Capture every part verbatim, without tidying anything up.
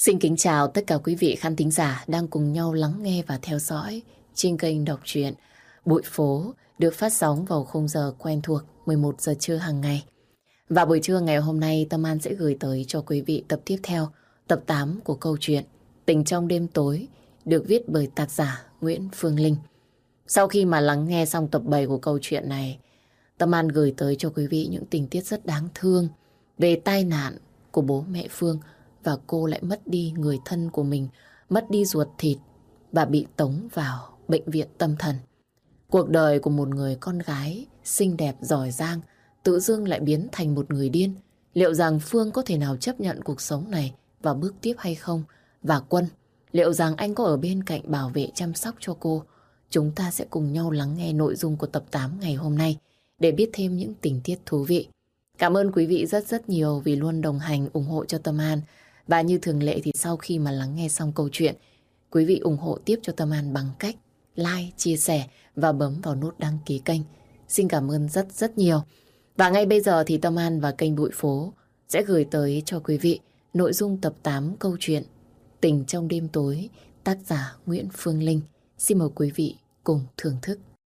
Xin kính chào tất cả quý vị khán thính giả đang cùng nhau lắng nghe và theo dõi trên kênh đọc truyện Bụi Phố được phát sóng vào khung giờ quen thuộc mười một giờ trưa hàng ngày. Và buổi trưa ngày hôm nay Tâm An sẽ gửi tới cho quý vị tập tiếp theo, tập tám của câu chuyện Tình trong đêm tối được viết bởi tác giả Nguyễn Phương Linh. Sau khi mà lắng nghe xong tập bảy của câu chuyện này, Tâm An gửi tới cho quý vị những tình tiết rất đáng thương về tai nạn của bố mẹ Phương, và cô lại mất đi người thân của mình, mất đi ruột thịt và bị tống vào bệnh viện tâm thần. Cuộc đời của một người con gái xinh đẹp giỏi giang tự dưng lại biến thành một người điên. Liệu rằng Phương có thể nào chấp nhận cuộc sống này và bước tiếp hay không? Và Quân, liệu rằng anh có ở bên cạnh bảo vệ chăm sóc cho cô? Chúng ta sẽ cùng nhau lắng nghe nội dung của tập tám ngày hôm nay để biết thêm những tình tiết thú vị. Cảm ơn quý vị rất rất nhiều vì luôn đồng hành ủng hộ cho Tâm An. Và như thường lệ thì sau khi mà lắng nghe xong câu chuyện, quý vị ủng hộ tiếp cho Tâm An bằng cách like, chia sẻ và bấm vào nút đăng ký kênh. Xin cảm ơn rất rất nhiều. Và ngay bây giờ thì Tâm An và kênh Bụi Phố sẽ gửi tới cho quý vị nội dung tập tám câu chuyện Tình trong đêm tối, tác giả Nguyễn Phương Linh. Xin mời quý vị cùng thưởng thức.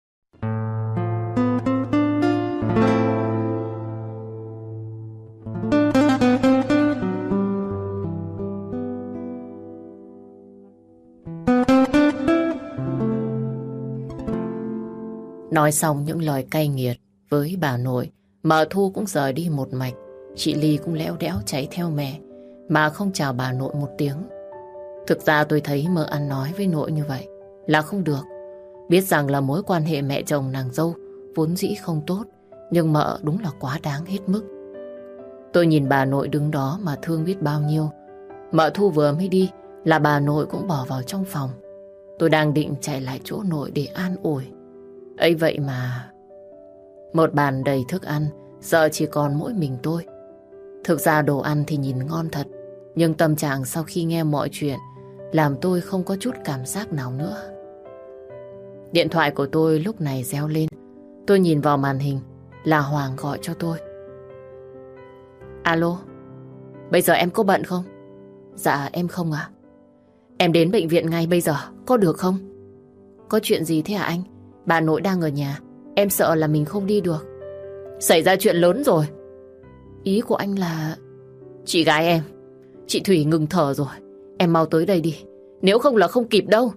Nói xong những lời cay nghiệt với bà nội, mợ Thu cũng rời đi một mạch. Chị Ly cũng léo đẽo chạy theo mẹ mà không chào bà nội một tiếng. Thực ra tôi thấy mợ ăn nói với nội như vậy là không được. Biết rằng là mối quan hệ mẹ chồng nàng dâu vốn dĩ không tốt, nhưng mợ đúng là quá đáng hết mức. Tôi nhìn bà nội đứng đó mà thương biết bao nhiêu. Mợ Thu vừa mới đi là bà nội cũng bỏ vào trong phòng. Tôi đang định chạy lại chỗ nội để an ủi. Ấy vậy mà một bàn đầy thức ăn, giờ chỉ còn mỗi mình tôi. Thực ra đồ ăn thì nhìn ngon thật, nhưng tâm trạng sau khi nghe mọi chuyện làm tôi không có chút cảm giác nào nữa. Điện thoại của tôi lúc này reo lên. Tôi nhìn vào màn hình là Hoàng gọi cho tôi. Alo, bây giờ em có bận không? Dạ em không ạ. Em đến bệnh viện ngay bây giờ, có được không? Có chuyện gì thế hả anh? Bà nội đang ở nhà, em sợ là mình không đi được. Xảy ra chuyện lớn rồi. Ý của anh là... Chị gái em, chị Thủy ngừng thở rồi. Em mau tới đây đi, nếu không là không kịp đâu.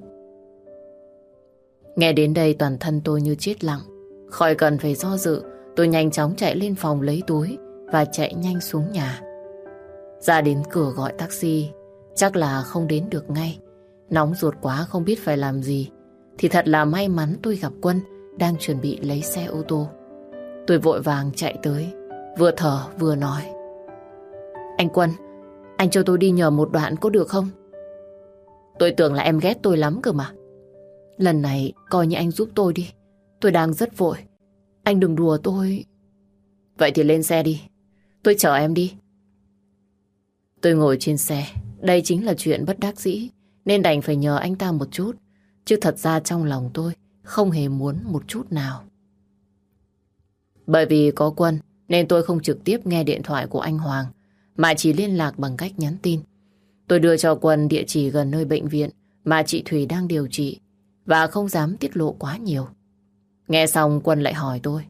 Nghe đến đây toàn thân tôi như chết lặng. Khỏi cần phải do dự, tôi nhanh chóng chạy lên phòng lấy túi và chạy nhanh xuống nhà. Ra đến cửa gọi taxi, chắc là không đến được ngay. Nóng ruột quá không biết phải làm gì. Thì thật là may mắn tôi gặp Quân đang chuẩn bị lấy xe ô tô. Tôi vội vàng chạy tới, vừa thở vừa nói. Anh Quân, anh cho tôi đi nhờ một đoạn có được không? Tôi tưởng là em ghét tôi lắm cơ mà. Lần này coi như anh giúp tôi đi. Tôi đang rất vội. Anh đừng đùa tôi. Vậy thì lên xe đi, tôi chở em đi. Tôi ngồi trên xe. Đây chính là chuyện bất đắc dĩ, nên đành phải nhờ anh ta một chút. Chứ thật ra trong lòng tôi không hề muốn một chút nào. Bởi vì có Quân nên tôi không trực tiếp nghe điện thoại của anh Hoàng, mà chỉ liên lạc bằng cách nhắn tin. Tôi đưa cho Quân địa chỉ gần nơi bệnh viện mà chị Thủy đang điều trị và không dám tiết lộ quá nhiều. Nghe xong Quân lại hỏi tôi.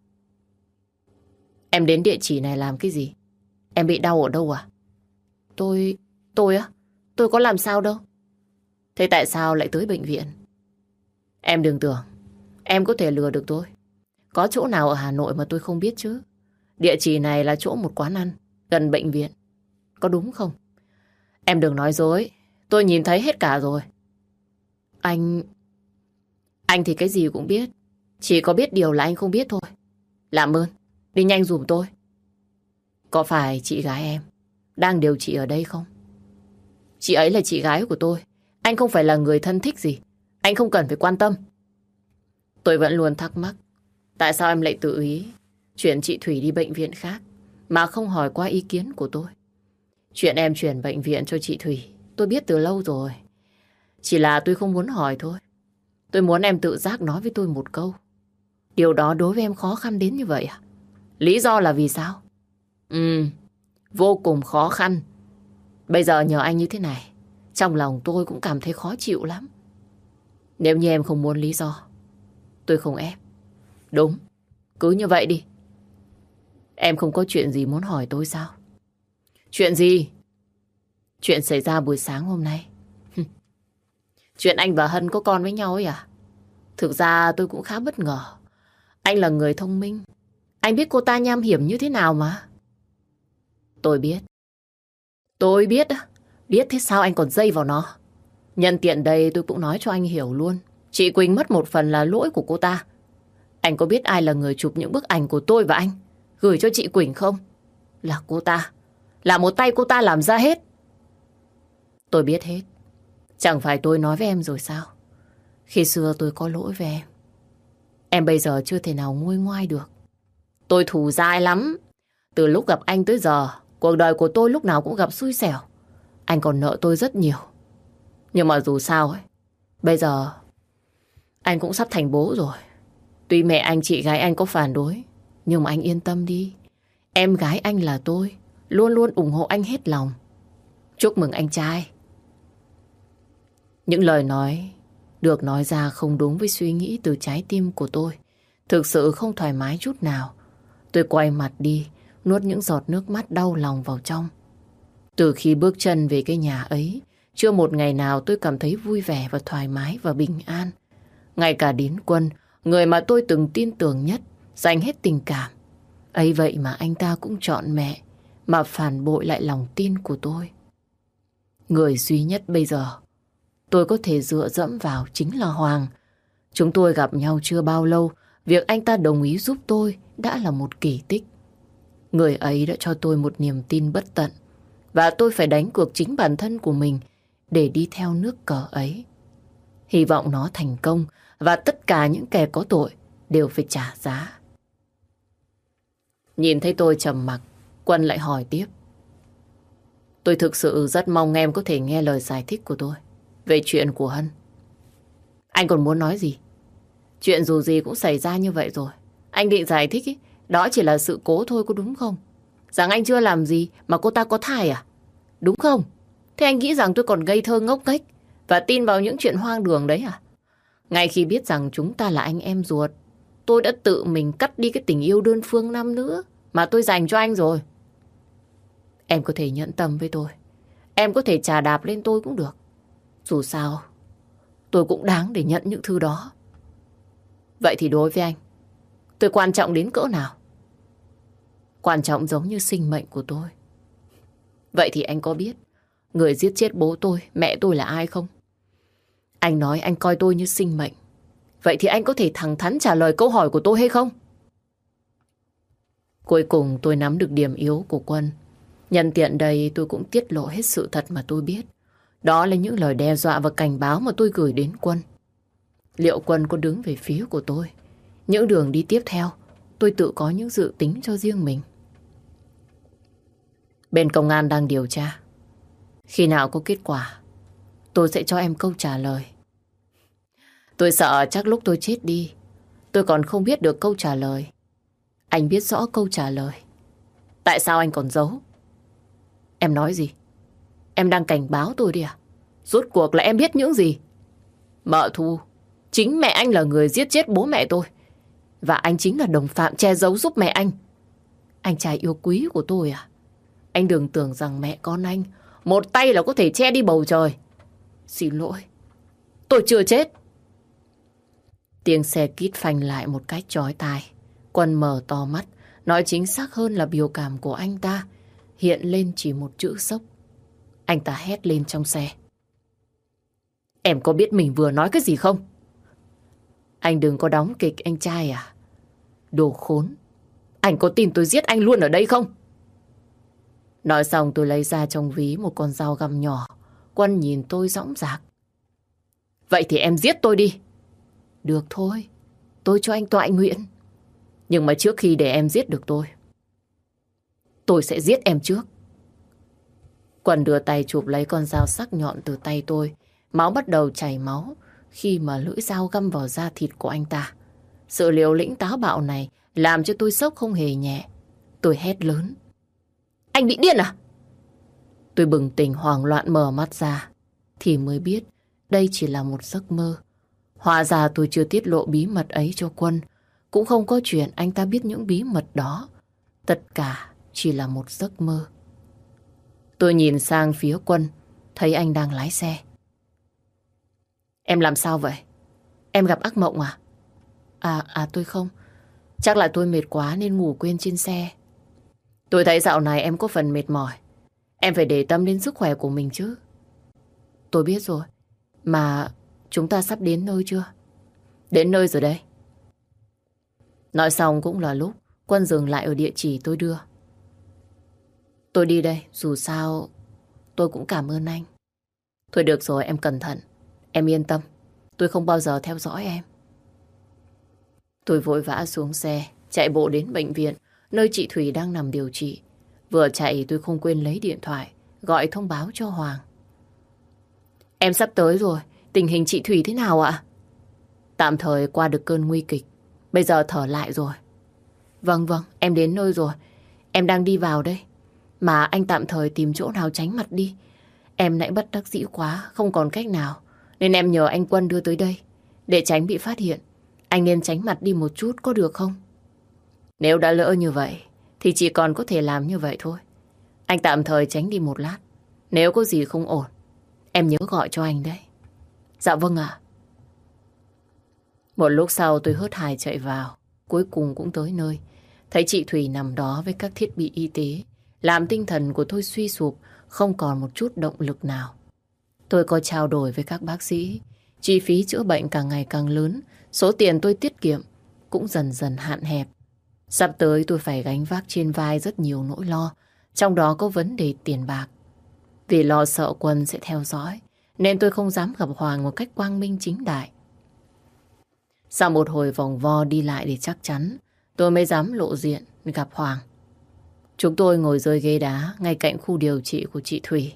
Em đến địa chỉ này làm cái gì? Em bị đau ở đâu à? Tôi... tôi á? Tôi có làm sao đâu. Thế tại sao lại tới bệnh viện? Em đừng tưởng em có thể lừa được tôi. Có chỗ nào ở Hà Nội mà tôi không biết chứ? Địa chỉ này là chỗ một quán ăn gần bệnh viện. Có đúng không? Em đừng nói dối. Tôi nhìn thấy hết cả rồi. Anh... Anh thì cái gì cũng biết. Chỉ có biết điều là anh không biết thôi. Làm ơn, đi nhanh giùm tôi. Có phải chị gái em đang điều trị ở đây không? Chị ấy là chị gái của tôi. Anh không phải là người thân thích gì. Anh không cần phải quan tâm. Tôi vẫn luôn thắc mắc, tại sao em lại tự ý chuyển chị Thủy đi bệnh viện khác mà không hỏi qua ý kiến của tôi. Chuyện em chuyển bệnh viện cho chị Thủy tôi biết từ lâu rồi. Chỉ là tôi không muốn hỏi thôi. Tôi muốn em tự giác nói với tôi một câu. Điều đó đối với em khó khăn đến như vậy à? Lý do là vì sao? Ừ, vô cùng khó khăn. Bây giờ nhờ anh như thế này, trong lòng tôi cũng cảm thấy khó chịu lắm. Nếu như em không muốn lý do, tôi không ép. Đúng, cứ như vậy đi. Em không có chuyện gì muốn hỏi tôi sao? Chuyện gì? Chuyện xảy ra buổi sáng hôm nay. Chuyện anh và Hân có con với nhau ấy à? Thực ra tôi cũng khá bất ngờ. Anh là người thông minh. Anh biết cô ta nham hiểm như thế nào mà. Tôi biết. Tôi biết á. Biết thế sao anh còn dây vào nó? Nhân tiện đây tôi cũng nói cho anh hiểu luôn. Chị Quỳnh mất một phần là lỗi của cô ta. Anh có biết ai là người chụp những bức ảnh của tôi và anh gửi cho chị Quỳnh không? Là cô ta. Là một tay cô ta làm ra hết. Tôi biết hết. Chẳng phải tôi nói với em rồi sao? Khi xưa tôi có lỗi với em. Em bây giờ chưa thể nào nguôi ngoai được. Tôi thù dai lắm. Từ lúc gặp anh tới giờ, cuộc đời của tôi lúc nào cũng gặp xui xẻo. Anh còn nợ tôi rất nhiều. Nhưng mà dù sao ấy, bây giờ anh cũng sắp thành bố rồi. Tuy mẹ anh chị gái anh có phản đối, nhưng mà anh yên tâm đi. Em gái anh là tôi, luôn luôn ủng hộ anh hết lòng. Chúc mừng anh trai. Những lời nói được nói ra không đúng với suy nghĩ từ trái tim của tôi. Thực sự không thoải mái chút nào. Tôi quay mặt đi, nuốt những giọt nước mắt đau lòng vào trong. Từ khi bước chân về cái nhà ấy, chưa một ngày nào tôi cảm thấy vui vẻ và thoải mái và bình an. Ngay cả đến Quân, người mà tôi từng tin tưởng nhất, dành hết tình cảm. Ấy vậy mà anh ta cũng chọn mẹ, mà phản bội lại lòng tin của tôi. Người duy nhất bây giờ tôi có thể dựa dẫm vào chính là Hoàng. Chúng tôi gặp nhau chưa bao lâu, việc anh ta đồng ý giúp tôi đã là một kỳ tích. Người ấy đã cho tôi một niềm tin bất tận, và tôi phải đánh cược chính bản thân của mình để đi theo nước cờ ấy. Hy vọng nó thành công, và tất cả những kẻ có tội đều phải trả giá. Nhìn thấy tôi trầm mặc, Quân lại hỏi tiếp. Tôi thực sự rất mong em có thể nghe lời giải thích của tôi về chuyện của Hân. Anh còn muốn nói gì? Chuyện dù gì cũng xảy ra như vậy rồi. Anh định giải thích ý, đó chỉ là sự cố thôi, có đúng không? Rằng anh chưa làm gì mà cô ta có thai à? Đúng không? Thế anh nghĩ rằng tôi còn ngây thơ ngốc nghếch và tin vào những chuyện hoang đường đấy à? Ngay khi biết rằng chúng ta là anh em ruột, tôi đã tự mình cắt đi cái tình yêu đơn phương năm nữa mà tôi dành cho anh rồi. Em có thể nhẫn tâm với tôi. Em có thể chà đạp lên tôi cũng được. Dù sao, tôi cũng đáng để nhận những thứ đó. Vậy thì đối với anh, tôi quan trọng đến cỡ nào? Quan trọng giống như sinh mệnh của tôi. Vậy thì anh có biết người giết chết bố tôi, mẹ tôi là ai không? Anh nói anh coi tôi như sinh mệnh. Vậy thì anh có thể thẳng thắn trả lời câu hỏi của tôi hay không? Cuối cùng tôi nắm được điểm yếu của Quân. Nhân tiện đây tôi cũng tiết lộ hết sự thật mà tôi biết. Đó là những lời đe dọa và cảnh báo mà tôi gửi đến Quân. Liệu Quân có đứng về phía của tôi? Những đường đi tiếp theo, tôi tự có những dự tính cho riêng mình. Bên công an đang điều tra. Khi nào có kết quả, tôi sẽ cho em câu trả lời. Tôi sợ chắc lúc tôi chết đi, tôi còn không biết được câu trả lời. Anh biết rõ câu trả lời. Tại sao anh còn giấu? Em nói gì? Em đang cảnh báo tôi đi à? Rốt cuộc là em biết những gì? Mợ Thu, chính mẹ anh là người giết chết bố mẹ tôi. Và anh chính là đồng phạm che giấu giúp mẹ anh. Anh trai yêu quý của tôi à? Anh đừng tưởng rằng mẹ con anh một tay là có thể che đi bầu trời. Xin lỗi, tôi chưa chết. Tiếng xe kít phanh lại một cách chói tai. Quân mở to mắt, nói chính xác hơn là biểu cảm của anh ta hiện lên chỉ một chữ sốc. Anh ta hét lên trong xe. Em có biết mình vừa nói cái gì không? Anh đừng có đóng kịch anh trai à? Đồ khốn. Anh có tin tôi giết anh luôn ở đây không? Nói xong tôi lấy ra trong ví một con dao găm nhỏ. Quân nhìn tôi dõng dạc. Vậy thì em giết tôi đi. Được thôi, tôi cho anh tọa nguyện. Nhưng mà trước khi để em giết được tôi, tôi sẽ giết em trước. Quân đưa tay chụp lấy con dao sắc nhọn từ tay tôi. Máu bắt đầu chảy máu khi mà lưỡi dao găm vào da thịt của anh ta. Sự liều lĩnh táo bạo này làm cho tôi sốc không hề nhẹ. Tôi hét lớn. Anh bị điên à? Tôi bừng tỉnh hoảng loạn mở mắt ra, thì mới biết đây chỉ là một giấc mơ. Hóa ra tôi chưa tiết lộ bí mật ấy cho Quân. Cũng không có chuyện anh ta biết những bí mật đó. Tất cả chỉ là một giấc mơ. Tôi nhìn sang phía Quân, thấy anh đang lái xe. Em làm sao vậy? Em gặp ác mộng à? À, à tôi không. Chắc là tôi mệt quá nên ngủ quên trên xe. Tôi thấy dạo này em có phần mệt mỏi. Em phải để tâm đến sức khỏe của mình chứ. Tôi biết rồi. Mà chúng ta sắp đến nơi chưa? Đến nơi rồi đây. Nói xong cũng là lúc Quân dừng lại ở địa chỉ tôi đưa. Tôi đi đây, dù sao tôi cũng cảm ơn anh. Thôi được rồi, em cẩn thận. Em yên tâm, tôi không bao giờ theo dõi em. Tôi vội vã xuống xe, chạy bộ đến bệnh viện, nơi chị Thủy đang nằm điều trị. Vừa chạy tôi không quên lấy điện thoại, gọi thông báo cho Hoàng. Em sắp tới rồi, tình hình chị Thủy thế nào ạ? Tạm thời qua được cơn nguy kịch, bây giờ thở lại rồi. Vâng vâng, em đến nơi rồi, em đang đi vào đây. Mà anh tạm thời tìm chỗ nào tránh mặt đi. Em nãy bất đắc dĩ quá, không còn cách nào. Nên em nhờ anh Quân đưa tới đây. Để tránh bị phát hiện, anh nên tránh mặt đi một chút có được không? Nếu đã lỡ như vậy, thì chỉ còn có thể làm như vậy thôi. Anh tạm thời tránh đi một lát. Nếu có gì không ổn, em nhớ gọi cho anh đấy. Dạ vâng ạ. Một lúc sau tôi hớt hải chạy vào. Cuối cùng cũng tới nơi. Thấy chị Thủy nằm đó với các thiết bị y tế, làm tinh thần của tôi suy sụp, không còn một chút động lực nào. Tôi có trao đổi với các bác sĩ. Chi phí chữa bệnh càng ngày càng lớn. Số tiền tôi tiết kiệm cũng dần dần hạn hẹp. Sắp tới tôi phải gánh vác trên vai rất nhiều nỗi lo. Trong đó có vấn đề tiền bạc. Vì lo sợ Quân sẽ theo dõi, nên tôi không dám gặp Hoàng một cách quang minh chính đại. Sau một hồi vòng vo đi lại để chắc chắn, tôi mới dám lộ diện gặp Hoàng. Chúng tôi ngồi dưới ghế đá ngay cạnh khu điều trị của chị Thủy.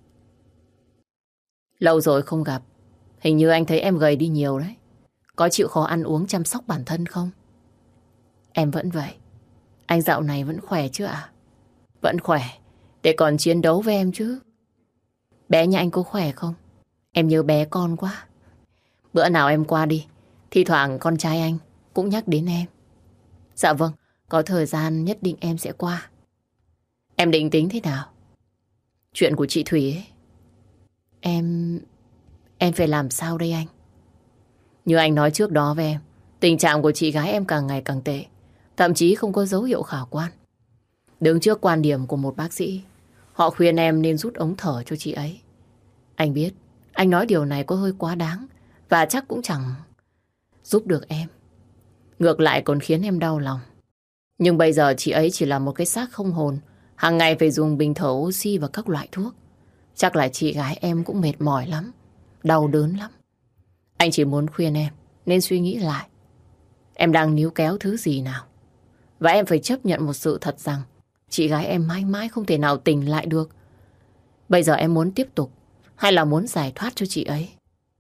Lâu rồi không gặp, hình như anh thấy em gầy đi nhiều đấy. Có chịu khó ăn uống chăm sóc bản thân không? Em vẫn vậy. Anh dạo này vẫn khỏe chứ ạ? Vẫn khỏe, để còn chiến đấu với em chứ. Bé nhà anh có khỏe không? Em nhớ bé con quá. Bữa nào em qua đi, thi thoảng con trai anh cũng nhắc đến em. Dạ vâng, có thời gian nhất định em sẽ qua. Em định tính thế nào? Chuyện của chị Thủy ấy. Em... Em phải làm sao đây anh? Như anh nói trước đó với em, tình trạng của chị gái em càng ngày càng tệ. Thậm chí không có dấu hiệu khả quan. Đứng trước quan điểm của một bác sĩ, họ khuyên em nên rút ống thở cho chị ấy. Anh biết, anh nói điều này có hơi quá đáng, và chắc cũng chẳng giúp được em. Ngược lại còn khiến em đau lòng. Nhưng bây giờ chị ấy chỉ là một cái xác không hồn, hàng ngày phải dùng bình thở oxy và các loại thuốc. Chắc là chị gái em cũng mệt mỏi lắm, đau đớn lắm. Anh chỉ muốn khuyên em nên suy nghĩ lại. Em đang níu kéo thứ gì nào? Và em phải chấp nhận một sự thật rằng chị gái em mãi mãi không thể nào tỉnh lại được. Bây giờ em muốn tiếp tục hay là muốn giải thoát cho chị ấy?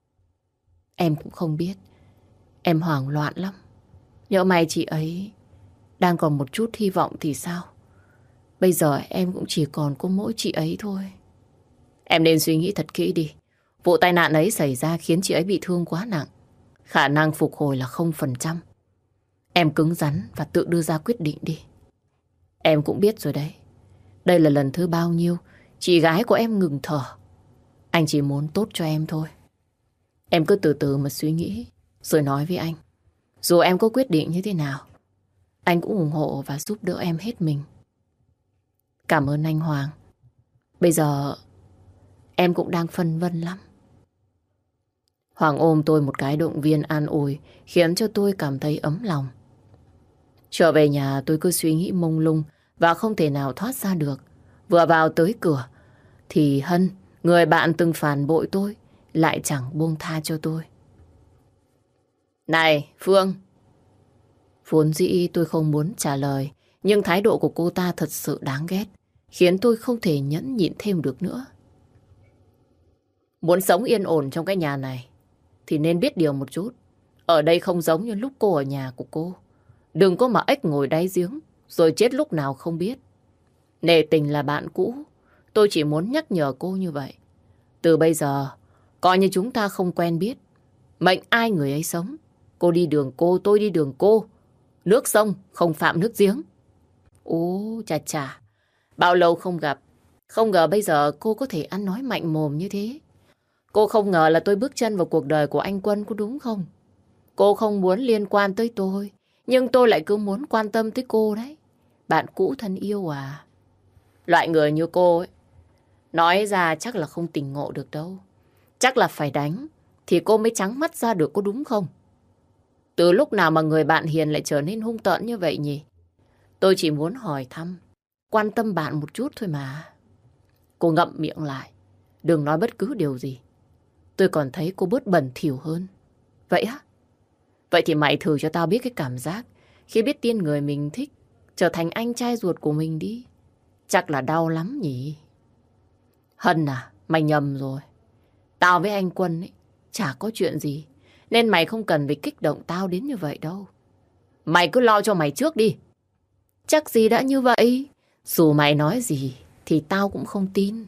Em cũng không biết. Em hoảng loạn lắm. Nhỡ may chị ấy đang còn một chút hy vọng thì sao? Bây giờ em cũng chỉ còn có mỗi chị ấy thôi. Em nên suy nghĩ thật kỹ đi. Vụ tai nạn ấy xảy ra khiến chị ấy bị thương quá nặng. Khả năng phục hồi là không phần trăm. Em cứng rắn và tự đưa ra quyết định đi. Em cũng biết rồi đấy. Đây là lần thứ bao nhiêu chị gái của em ngừng thở. Anh chỉ muốn tốt cho em thôi. Em cứ từ từ mà suy nghĩ, rồi nói với anh. Dù em có quyết định như thế nào, anh cũng ủng hộ và giúp đỡ em hết mình. Cảm ơn anh Hoàng. Bây giờ em cũng đang phân vân lắm. Hoàng ôm tôi một cái động viên an ủi, khiến cho tôi cảm thấy ấm lòng. Trở về nhà tôi cứ suy nghĩ mông lung và không thể nào thoát ra được. Vừa vào tới cửa thì Hân, người bạn từng phản bội tôi, lại chẳng buông tha cho tôi. Này Phương! Vốn dĩ tôi không muốn trả lời, nhưng thái độ của cô ta thật sự đáng ghét, khiến tôi không thể nhẫn nhịn thêm được nữa. Muốn sống yên ổn trong cái nhà này thì nên biết điều một chút. Ở đây không giống như lúc cô ở nhà của cô. Đừng có mà ếch ngồi đáy giếng rồi chết lúc nào không biết. Nề tình là bạn cũ, Tôi chỉ muốn nhắc nhở cô như vậy. Từ bây giờ, coi như chúng ta không quen biết. Mệnh ai người ấy sống. Cô đi đường cô, tôi đi đường cô. Nước sông không phạm nước giếng. Ố, chà chà. Bao lâu không gặp. Không ngờ bây giờ cô có thể ăn nói mạnh mồm như thế. Cô không ngờ là tôi bước chân vào cuộc đời của anh Quân, có đúng không? Cô không muốn liên quan tới tôi, nhưng tôi lại cứ muốn quan tâm tới cô đấy. Bạn cũ thân yêu à? Loại người như cô ấy, nói ra chắc là không tỉnh ngộ được đâu. Chắc là phải đánh, thì cô mới trắng mắt ra được, có đúng không? Từ lúc nào mà người bạn hiền lại trở nên hung tợn như vậy nhỉ? Tôi chỉ muốn hỏi thăm, quan tâm bạn một chút thôi mà. Cô ngậm miệng lại, đừng nói bất cứ điều gì. Tôi còn thấy cô bớt bẩn thỉu hơn. Vậy á? Vậy thì mày thử cho tao biết cái cảm giác khi biết tin người mình thích trở thành anh trai ruột của mình đi. Chắc là đau lắm nhỉ? Hân à, mày nhầm rồi. Tao với anh Quân ấy, chả có chuyện gì. Nên mày không cần phải kích động tao đến như vậy đâu. Mày cứ lo cho mày trước đi. Chắc gì đã như vậy. Dù mày nói gì thì tao cũng không tin.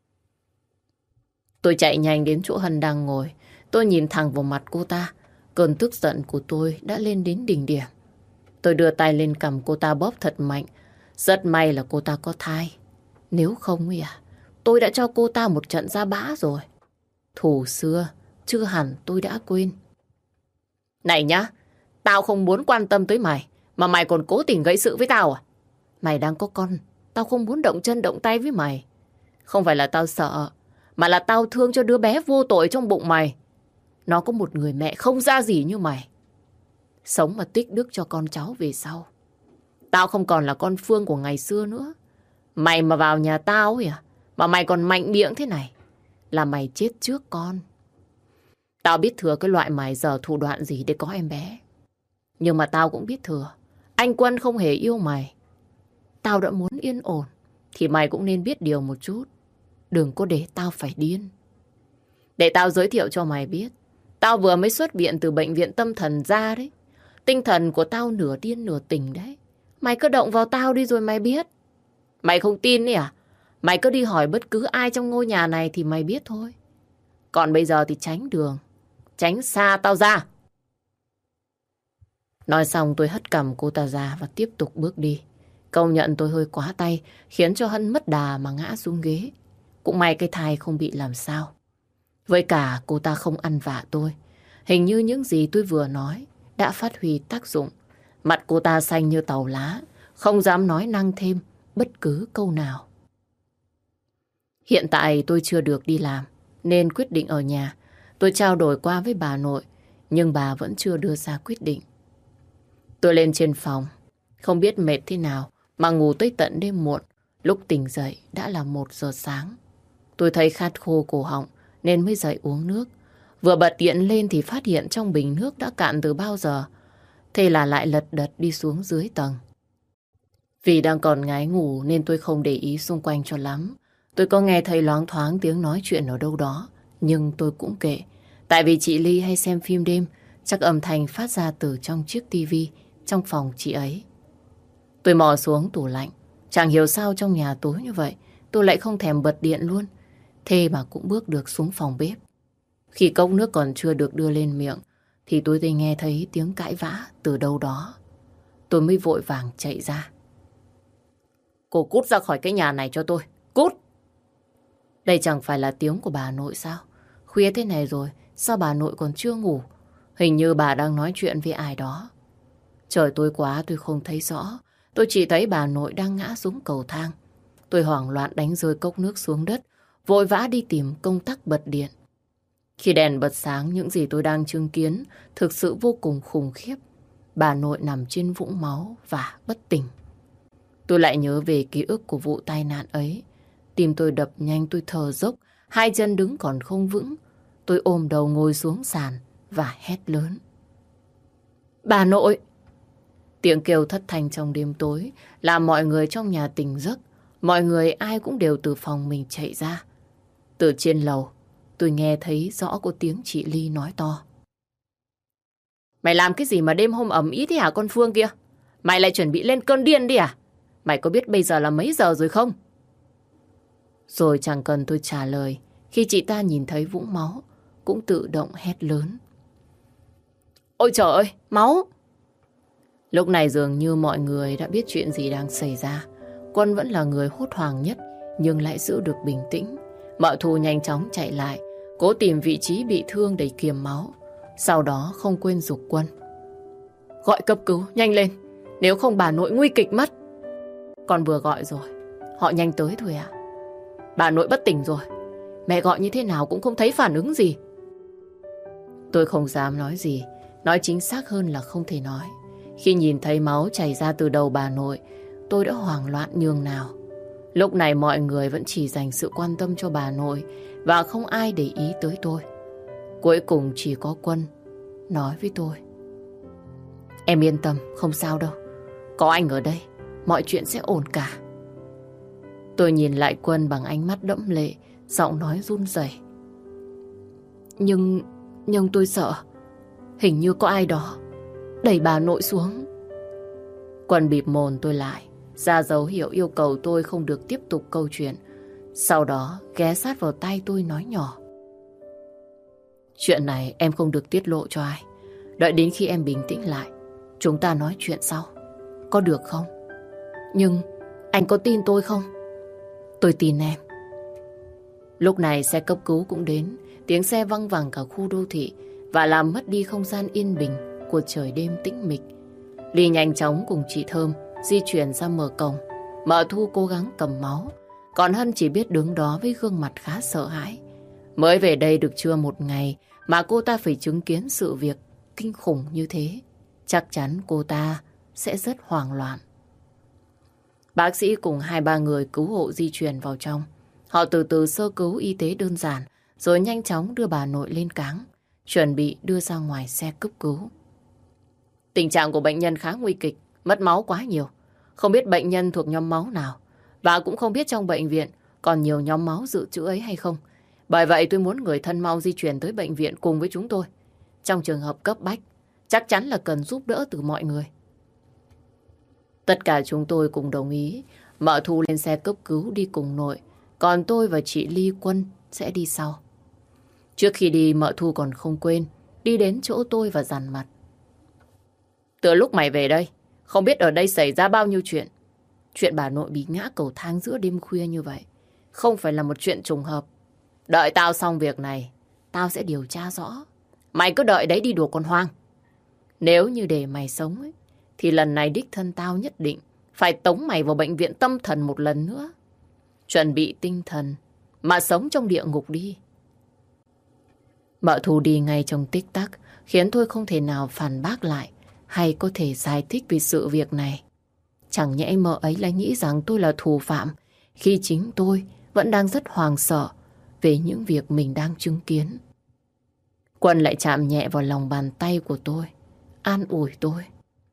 Tôi chạy nhanh đến chỗ Hân đang ngồi. Tôi nhìn thẳng vào mặt cô ta. Cơn tức giận của tôi đã lên đến đỉnh điểm. Tôi đưa tay lên cằm cô ta bóp thật mạnh. Rất may là cô ta có thai. Nếu không ấy à, tôi đã cho cô ta một trận ra bã rồi. Thù xưa, chưa hẳn tôi đã quên. Này nhá, tao không muốn quan tâm tới mày, mà mày còn cố tình gây sự với tao à? Mày đang có con, tao không muốn động chân động tay với mày. Không phải là tao sợ, mà là tao thương cho đứa bé vô tội trong bụng mày. Nó có một người mẹ không ra gì như mày. Sống mà tích đức cho con cháu về sau. Tao không còn là con Phương của ngày xưa nữa. Mày mà vào nhà tao ấy à, mà mày còn mạnh miệng thế này, là mày chết trước con. Tao biết thừa cái loại mày giờ thủ đoạn gì để có em bé. Nhưng mà tao cũng biết thừa anh Quân không hề yêu mày. Tao đã muốn yên ổn thì mày cũng nên biết điều một chút. Đừng có để tao phải điên. Để tao giới thiệu cho mày biết, tao vừa mới xuất viện từ bệnh viện tâm thần ra đấy. Tinh thần của tao nửa điên nửa tỉnh đấy. Mày cứ động vào tao đi rồi mày biết. Mày không tin đấy à? Mày cứ đi hỏi bất cứ ai trong ngôi nhà này thì mày biết thôi. Còn bây giờ thì tránh đường, tránh xa tao ra. Nói xong tôi hất cằm cô ta ra và tiếp tục bước đi. Công nhận tôi hơi quá tay, khiến cho Hân mất đà mà ngã xuống ghế. Cũng may cái thai không bị làm sao. Với cả cô ta không ăn vạ tôi. Hình như những gì tôi vừa nói đã phát huy tác dụng. Mặt cô ta xanh như tàu lá, không dám nói năng thêm bất cứ câu nào. Hiện tại tôi chưa được đi làm, nên quyết định ở nhà. Tôi trao đổi qua với bà nội, nhưng bà vẫn chưa đưa ra quyết định. Tôi lên trên phòng, không biết mệt thế nào mà ngủ tới tận đêm muộn. Lúc tỉnh dậy đã là một giờ sáng. Tôi thấy khát khô cổ họng nên mới dậy uống nước. Vừa bật điện lên thì phát hiện trong bình nước đã cạn từ bao giờ. Thế là lại lật đật đi xuống dưới tầng. Vì đang còn ngái ngủ nên tôi không để ý xung quanh cho lắm. Tôi có nghe thấy loáng thoáng tiếng nói chuyện ở đâu đó, nhưng tôi cũng kệ. Tại vì chị Ly hay xem phim đêm, chắc âm thanh phát ra từ trong chiếc tivi trong phòng chị ấy. Tôi mò xuống tủ lạnh. Chẳng hiểu sao trong nhà tối như vậy, tôi lại không thèm bật điện luôn. Thế mà cũng bước được xuống phòng bếp. Khi cốc nước còn chưa được đưa lên miệng, thì tôi thấy nghe thấy tiếng cãi vã từ đâu đó. Tôi mới vội vàng chạy ra. Cô cút ra khỏi cái nhà này cho tôi. Cút! Đây chẳng phải là tiếng của bà nội sao? Khuya thế này rồi, sao bà nội còn chưa ngủ? Hình như bà đang nói chuyện với ai đó. Trời tối quá tôi không thấy rõ. Tôi chỉ thấy bà nội đang ngã xuống cầu thang. Tôi hoảng loạn đánh rơi cốc nước xuống đất, vội vã đi tìm công tắc bật điện. Khi đèn bật sáng, những gì tôi đang chứng kiến thực sự vô cùng khủng khiếp. Bà nội nằm trên vũng máu và bất tỉnh. Tôi lại nhớ về ký ức của vụ tai nạn ấy. Tim tôi đập nhanh, tôi thở dốc, hai chân đứng còn không vững. Tôi ôm đầu ngồi xuống sàn và hét lớn. Bà nội! Tiếng kêu thất thanh trong đêm tối làm mọi người trong nhà tỉnh giấc. Mọi người ai cũng đều từ phòng mình chạy ra. Từ trên lầu, tôi nghe thấy rõ có tiếng chị Ly nói to. Mày làm cái gì mà đêm hôm ầm ĩ thế hả con Phương kia? Mày lại chuẩn bị lên cơn điên đi à? Mày có biết bây giờ là mấy giờ rồi không? Rồi chẳng cần tôi trả lời, khi chị ta nhìn thấy vũng máu, cũng tự động hét lớn. Ôi trời ơi, máu! Lúc này dường như mọi người đã biết chuyện gì đang xảy ra. Quân vẫn là người hốt hoảng nhất, nhưng lại giữ được bình tĩnh. Mợ Thu nhanh chóng chạy lại, cố tìm vị trí bị thương để kiềm máu. Sau đó không quên giục Quân. Gọi cấp cứu, nhanh lên, nếu không bà nội nguy kịch mất. Con vừa gọi rồi, họ nhanh tới thôi ạ. Bà nội bất tỉnh rồi, mẹ gọi như thế nào cũng không thấy phản ứng gì. Tôi không dám nói gì, nói chính xác hơn là không thể nói. Khi nhìn thấy máu chảy ra từ đầu bà nội, tôi đã hoảng loạn nhường nào. Lúc này mọi người vẫn chỉ dành sự quan tâm cho bà nội và không ai để ý tới tôi. Cuối cùng chỉ có Quân nói với tôi. Em yên tâm, không sao đâu. Có anh ở đây, mọi chuyện sẽ ổn cả. Tôi nhìn lại Quân bằng ánh mắt đẫm lệ, giọng nói run rẩy. Nhưng, nhưng tôi sợ, hình như có ai đó đẩy bà nội xuống. Quân bịt mồm tôi lại, ra dấu hiệu yêu cầu tôi không được tiếp tục câu chuyện. Sau đó ghé sát vào tay tôi nói nhỏ. Chuyện này em không được tiết lộ cho ai. Đợi đến khi em bình tĩnh lại, chúng ta nói chuyện sau. Có được không? Nhưng anh có tin tôi không? Tôi tin em. Lúc này xe cấp cứu cũng đến. Tiếng xe văng vẳng cả khu đô thị và làm mất đi không gian yên bình của trời đêm tĩnh mịch. Ly nhanh chóng cùng chị Thơm di chuyển ra mở cổng. Mợ Thu cố gắng cầm máu, còn Hân chỉ biết đứng đó với gương mặt khá sợ hãi. Mới về đây được chưa một ngày mà cô ta phải chứng kiến sự việc kinh khủng như thế. Chắc chắn cô ta sẽ rất hoảng loạn. Bác sĩ cùng hai ba người cứu hộ di chuyển vào trong. Họ từ từ sơ cứu y tế đơn giản, rồi nhanh chóng đưa bà nội lên cáng, chuẩn bị đưa ra ngoài xe cấp cứu. Tình trạng của bệnh nhân khá nguy kịch, mất máu quá nhiều. Không biết bệnh nhân thuộc nhóm máu nào, và cũng không biết trong bệnh viện còn nhiều nhóm máu dự trữ ấy hay không. Bởi vậy tôi muốn người thân mau di chuyển tới bệnh viện cùng với chúng tôi. Trong trường hợp cấp bách, chắc chắn là cần giúp đỡ từ mọi người. Tất cả chúng tôi cùng đồng ý. Mợ Thu lên xe cấp cứu đi cùng nội, còn tôi và chị Ly, Quân sẽ đi sau. Trước khi đi, mợ Thu còn không quên đi đến chỗ tôi và dằn mặt. Từ lúc mày về đây, không biết ở đây xảy ra bao nhiêu chuyện. Chuyện bà nội bị ngã cầu thang giữa đêm khuya như vậy không phải là một chuyện trùng hợp. Đợi tao xong việc này, tao sẽ điều tra rõ. Mày cứ đợi đấy đi đùa con hoang. Nếu như để mày sống ấy, thì lần này đích thân tao nhất định phải tống mày vào bệnh viện tâm thần một lần nữa. Chuẩn bị tinh thần mà sống trong địa ngục đi. Mợ Thu đi ngay trong tích tắc, khiến tôi không thể nào phản bác lại hay có thể giải thích về sự việc này. Chẳng nhẽ mợ ấy lại nghĩ rằng tôi là thủ phạm, khi chính tôi vẫn đang rất hoang sợ về những việc mình đang chứng kiến. Quân lại chạm nhẹ vào lòng bàn tay của tôi, an ủi tôi.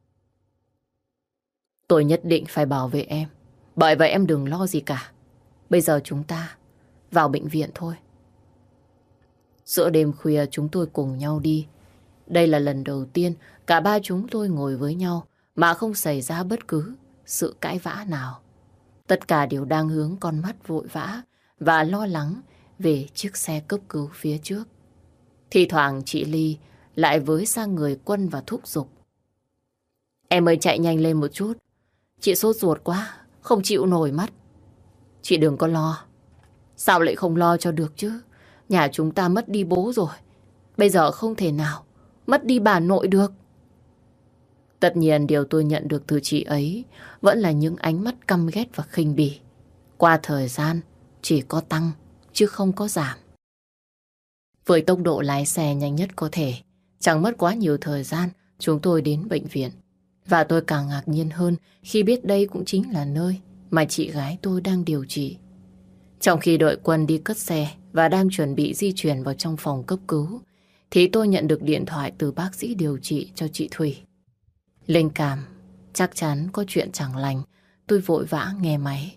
Tôi nhất định phải bảo vệ em, bởi vậy em đừng lo gì cả. Bây giờ chúng ta vào bệnh viện thôi. Giữa đêm khuya chúng tôi cùng nhau đi. Đây là lần đầu tiên cả ba chúng tôi ngồi với nhau mà không xảy ra bất cứ sự cãi vã nào. Tất cả đều đang hướng con mắt vội vã và lo lắng về chiếc xe cấp cứu phía trước. Thì thoảng chị Ly lại với sang người Quân và thúc giục. Em ơi, chạy nhanh lên một chút. Chị sốt ruột quá, không chịu nổi mất. Chị đừng có lo. Sao lại không lo cho được chứ? Nhà chúng ta mất đi bố rồi. Bây giờ không thể nào mất đi bà nội được. Tất nhiên điều tôi nhận được từ chị ấy vẫn là những ánh mắt căm ghét và khinh bỉ. Qua thời gian chỉ có tăng chứ không có giảm. Với tốc độ lái xe nhanh nhất có thể, chẳng mất quá nhiều thời gian chúng tôi đến bệnh viện. Và tôi càng ngạc nhiên hơn khi biết đây cũng chính là nơi mà chị gái tôi đang điều trị. Trong khi đợi Quân đi cất xe và đang chuẩn bị di chuyển vào trong phòng cấp cứu, thì tôi nhận được điện thoại từ bác sĩ điều trị cho chị Thủy. Linh cảm, chắc chắn có chuyện chẳng lành, tôi vội vã nghe máy.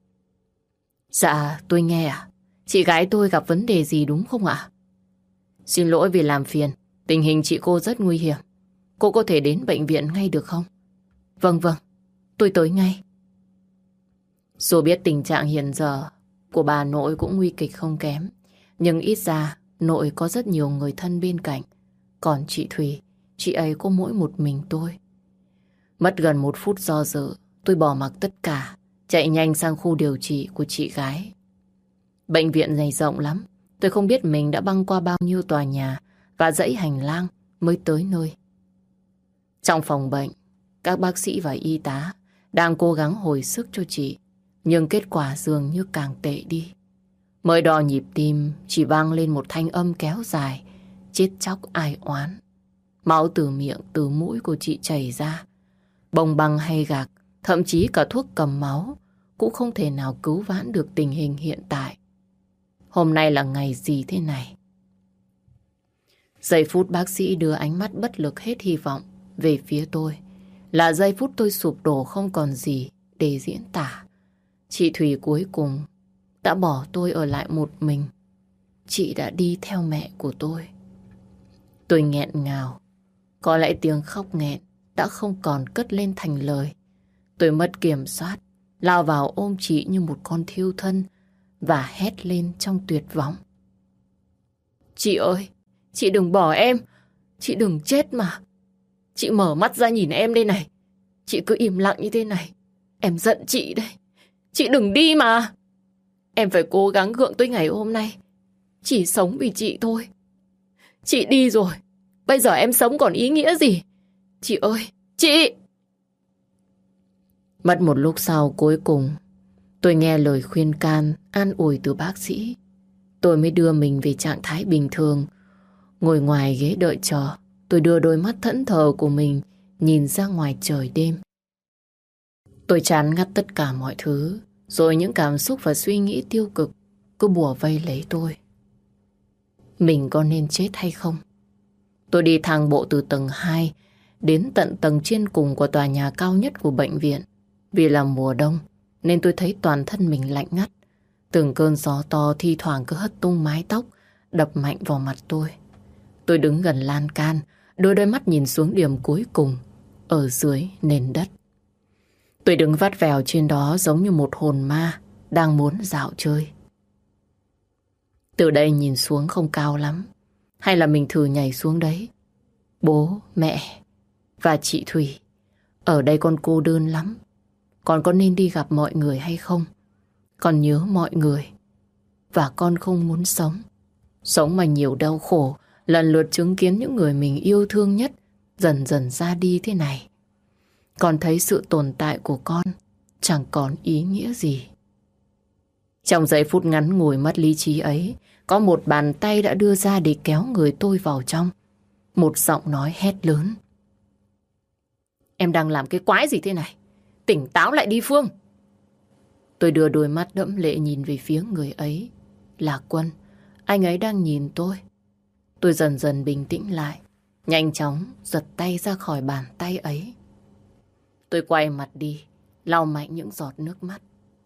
Dạ, tôi nghe ạ. Chị gái tôi gặp vấn đề gì đúng không ạ? Xin lỗi vì làm phiền, tình hình chị cô rất nguy hiểm. Cô có thể đến bệnh viện ngay được không? Vâng vâng, tôi tới ngay. Dù biết tình trạng hiện giờ của bà nội cũng nguy kịch không kém. Nhưng ít ra nội có rất nhiều người thân bên cạnh. Còn chị Thùy, chị ấy có mỗi một mình tôi. Mất gần một phút do dự, tôi bỏ mặc tất cả, chạy nhanh sang khu điều trị của chị gái. Bệnh viện này rộng lắm, tôi không biết mình đã băng qua bao nhiêu tòa nhà và dãy hành lang mới tới nơi. Trong phòng bệnh, các bác sĩ và y tá đang cố gắng hồi sức cho chị, nhưng kết quả dường như càng tệ đi. Mới đo nhịp tim, chỉ vang lên một thanh âm kéo dài, chết chóc ai oán. Máu từ miệng, từ mũi của chị chảy ra. Bông băng hay gạc, thậm chí cả thuốc cầm máu cũng không thể nào cứu vãn được tình hình hiện tại. Hôm nay là ngày gì thế này? Giây phút bác sĩ đưa ánh mắt bất lực hết hy vọng về phía tôi, là giây phút tôi sụp đổ không còn gì để diễn tả. Chị Thùy cuối cùng đã bỏ tôi ở lại một mình. Chị đã đi theo mẹ của tôi. Tôi nghẹn ngào. Có lẽ tiếng khóc nghẹn đã không còn cất lên thành lời. Tôi mất kiểm soát, lao vào ôm chị như một con thiêu thân và hét lên trong tuyệt vọng. Chị ơi, chị đừng bỏ em. Chị đừng chết mà. Chị mở mắt ra nhìn em đây này. Chị cứ im lặng như thế này, em giận chị đây. Chị đừng đi mà. Em phải cố gắng gượng tới ngày hôm nay, chỉ sống vì chị thôi. Chị đi rồi, bây giờ em sống còn ý nghĩa gì? Chị ơi, chị! Mất một lúc sau, cuối cùng tôi nghe lời khuyên can, an ủi từ bác sĩ. Tôi mới đưa mình về trạng thái bình thường. Ngồi ngoài ghế đợi chờ, tôi đưa đôi mắt thẫn thờ của mình nhìn ra ngoài trời đêm. Tôi chán ngắt tất cả mọi thứ, rồi những cảm xúc và suy nghĩ tiêu cực cứ bủa vây lấy tôi. Mình có nên chết hay không? Tôi đi thang bộ từ tầng hai đến tận tầng trên cùng của tòa nhà cao nhất của bệnh viện. Vì là mùa đông nên tôi thấy toàn thân mình lạnh ngắt. Từng cơn gió to thi thoảng cứ hất tung mái tóc, đập mạnh vào mặt tôi. Tôi đứng gần lan can, đôi đôi mắt nhìn xuống điểm cuối cùng ở dưới nền đất. Tôi đứng vắt vẻo trên đó giống như một hồn ma đang muốn dạo chơi. Từ đây nhìn xuống không cao lắm. Hay là mình thử nhảy xuống đấy? Bố, mẹ và chị Thùy, ở đây con cô đơn lắm. Con có nên đi gặp mọi người hay không? Con nhớ mọi người. Và con không muốn sống. Sống mà nhiều đau khổ, lần lượt chứng kiến những người mình yêu thương nhất dần dần ra đi thế này. Con thấy sự tồn tại của con chẳng còn ý nghĩa gì. Trong giây phút ngắn ngủi mất lý trí ấy, có một bàn tay đã đưa ra để kéo người tôi vào trong. Một giọng nói hét lớn. Em đang làm cái quái gì thế này? Tỉnh táo lại đi Phương. Tôi đưa đôi mắt đẫm lệ nhìn về phía người ấy. Là Quân. Anh ấy đang nhìn tôi. Tôi dần dần bình tĩnh lại, nhanh chóng giật tay ra khỏi bàn tay ấy. Tôi quay mặt đi, lau mạnh những giọt nước mắt.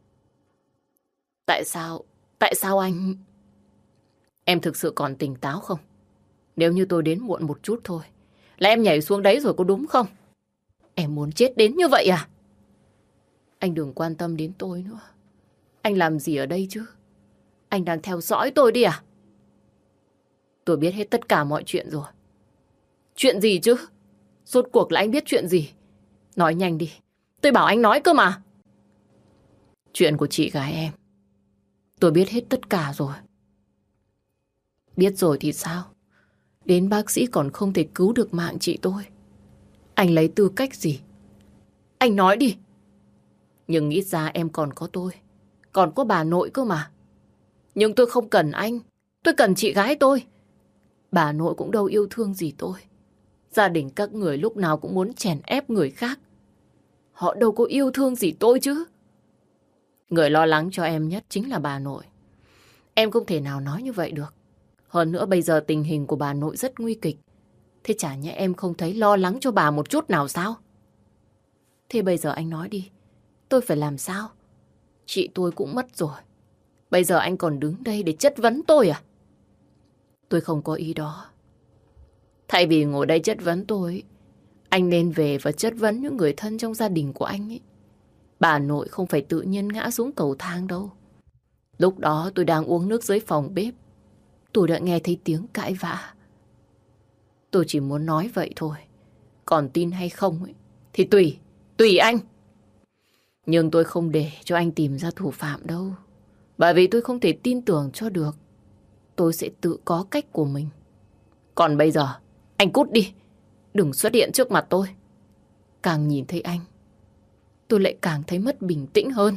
Tại sao? Tại sao anh... Em thực sự còn tỉnh táo không? Nếu như tôi đến muộn một chút thôi, là em nhảy xuống đấy rồi có đúng không? Em muốn chết đến như vậy à? Anh đừng quan tâm đến tôi nữa. Anh làm gì ở đây chứ? Anh đang theo dõi tôi đi à? Tôi biết hết tất cả mọi chuyện rồi. Chuyện gì chứ? Rốt cuộc là anh biết chuyện gì? Nói nhanh đi. Tôi bảo anh nói cơ mà. Chuyện của chị gái em. Tôi biết hết tất cả rồi. Biết rồi thì sao? Đến bác sĩ còn không thể cứu được mạng chị tôi. Anh lấy tư cách gì? Anh nói đi. Nhưng ít ra em còn có tôi. Còn có bà nội cơ mà. Nhưng tôi không cần anh. Tôi cần chị gái tôi. Bà nội cũng đâu yêu thương gì tôi. Gia đình các người lúc nào cũng muốn chèn ép người khác. Họ đâu có yêu thương gì tôi chứ. Người lo lắng cho em nhất chính là bà nội. Em không thể nào nói như vậy được. Hơn nữa bây giờ tình hình của bà nội rất nguy kịch. Thế chả nhẽ em không thấy lo lắng cho bà một chút nào sao? Thế bây giờ anh nói đi. Tôi phải làm sao? Chị tôi cũng mất rồi. Bây giờ anh còn đứng đây để chất vấn tôi à? Tôi không có ý đó. Thay vì ngồi đây chất vấn tôi, anh nên về và chất vấn những người thân trong gia đình của anh ấy. Bà nội không phải tự nhiên ngã xuống cầu thang đâu. Lúc đó tôi đang uống nước dưới phòng bếp. Tôi đã nghe thấy tiếng cãi vã. Tôi chỉ muốn nói vậy thôi. Còn tin hay không ấy, thì tùy, tùy anh. Nhưng tôi không để cho anh tìm ra thủ phạm đâu. Bởi vì tôi không thể tin tưởng cho được. Tôi sẽ tự có cách của mình. Còn bây giờ, anh cút đi. Đừng xuất hiện trước mặt tôi. Càng nhìn thấy anh, tôi lại càng thấy mất bình tĩnh hơn.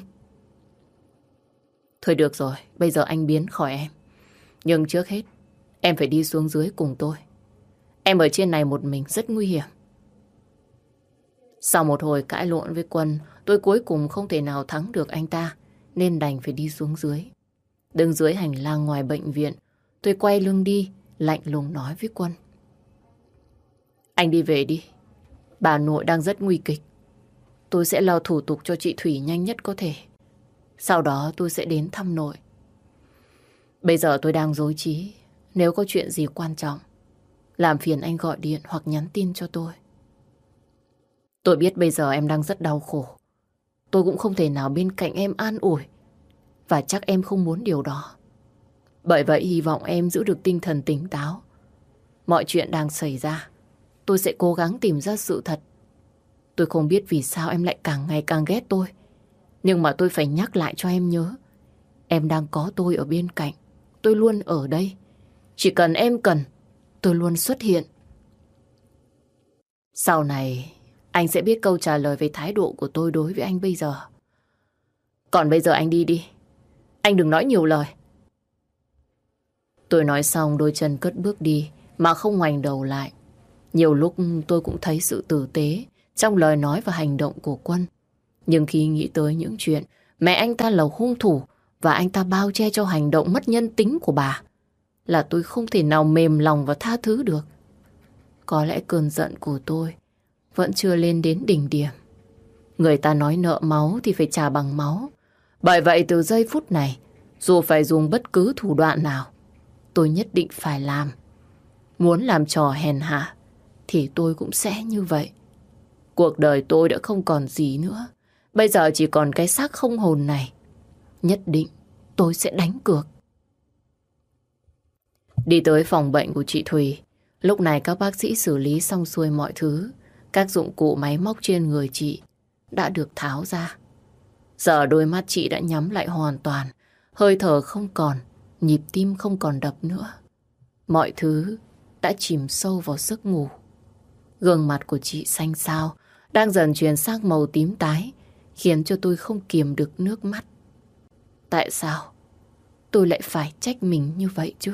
Thôi được rồi, bây giờ anh biến khỏi em. Nhưng trước hết, em phải đi xuống dưới cùng tôi. Em ở trên này một mình rất nguy hiểm. Sau một hồi cãi lộn với Quân, tôi cuối cùng không thể nào thắng được anh ta, nên đành phải đi xuống dưới. Đứng dưới hành lang ngoài bệnh viện, tôi quay lưng đi, lạnh lùng nói với Quân. Anh đi về đi. Bà nội đang rất nguy kịch. Tôi sẽ lo thủ tục cho chị Thủy nhanh nhất có thể. Sau đó tôi sẽ đến thăm nội. Bây giờ tôi đang rối trí. Nếu có chuyện gì quan trọng, làm phiền anh gọi điện hoặc nhắn tin cho tôi. Tôi biết bây giờ em đang rất đau khổ. Tôi cũng không thể nào bên cạnh em an ủi. Và chắc em không muốn điều đó. Bởi vậy hy vọng em giữ được tinh thần tỉnh táo. Mọi chuyện đang xảy ra, tôi sẽ cố gắng tìm ra sự thật. Tôi không biết vì sao em lại càng ngày càng ghét tôi. Nhưng mà tôi phải nhắc lại cho em nhớ. Em đang có tôi ở bên cạnh. Tôi luôn ở đây. Chỉ cần em cần, tôi luôn xuất hiện. Sau này, anh sẽ biết câu trả lời về thái độ của tôi đối với anh bây giờ. Còn bây giờ anh đi đi. Anh đừng nói nhiều lời. Tôi nói xong đôi chân cất bước đi mà không ngoảnh đầu lại. Nhiều lúc tôi cũng thấy sự tử tế trong lời nói và hành động của Quân. Nhưng khi nghĩ tới những chuyện mẹ anh ta là hung thủ và anh ta bao che cho hành động mất nhân tính của bà, là tôi không thể nào mềm lòng và tha thứ được. Có lẽ cơn giận của tôi vẫn chưa lên đến đỉnh điểm. Người ta nói nợ máu thì phải trả bằng máu. Bởi vậy từ giây phút này, dù phải dùng bất cứ thủ đoạn nào, tôi nhất định phải làm. Muốn làm trò hèn hạ thì tôi cũng sẽ như vậy. Cuộc đời tôi đã không còn gì nữa. Bây giờ chỉ còn cái xác không hồn này. Nhất định tôi sẽ đánh cược. Đi tới phòng bệnh của chị Thùy. Lúc này các bác sĩ xử lý xong xuôi mọi thứ. Các dụng cụ máy móc trên người chị đã được tháo ra. Giờ đôi mắt chị đã nhắm lại hoàn toàn. Hơi thở không còn, nhịp tim không còn đập nữa. Mọi thứ đã chìm sâu vào giấc ngủ. Gương mặt của chị xanh xao, đang dần chuyển sang màu tím tái, khiến cho tôi không kiềm được nước mắt. Tại sao tôi lại phải trách mình như vậy chứ?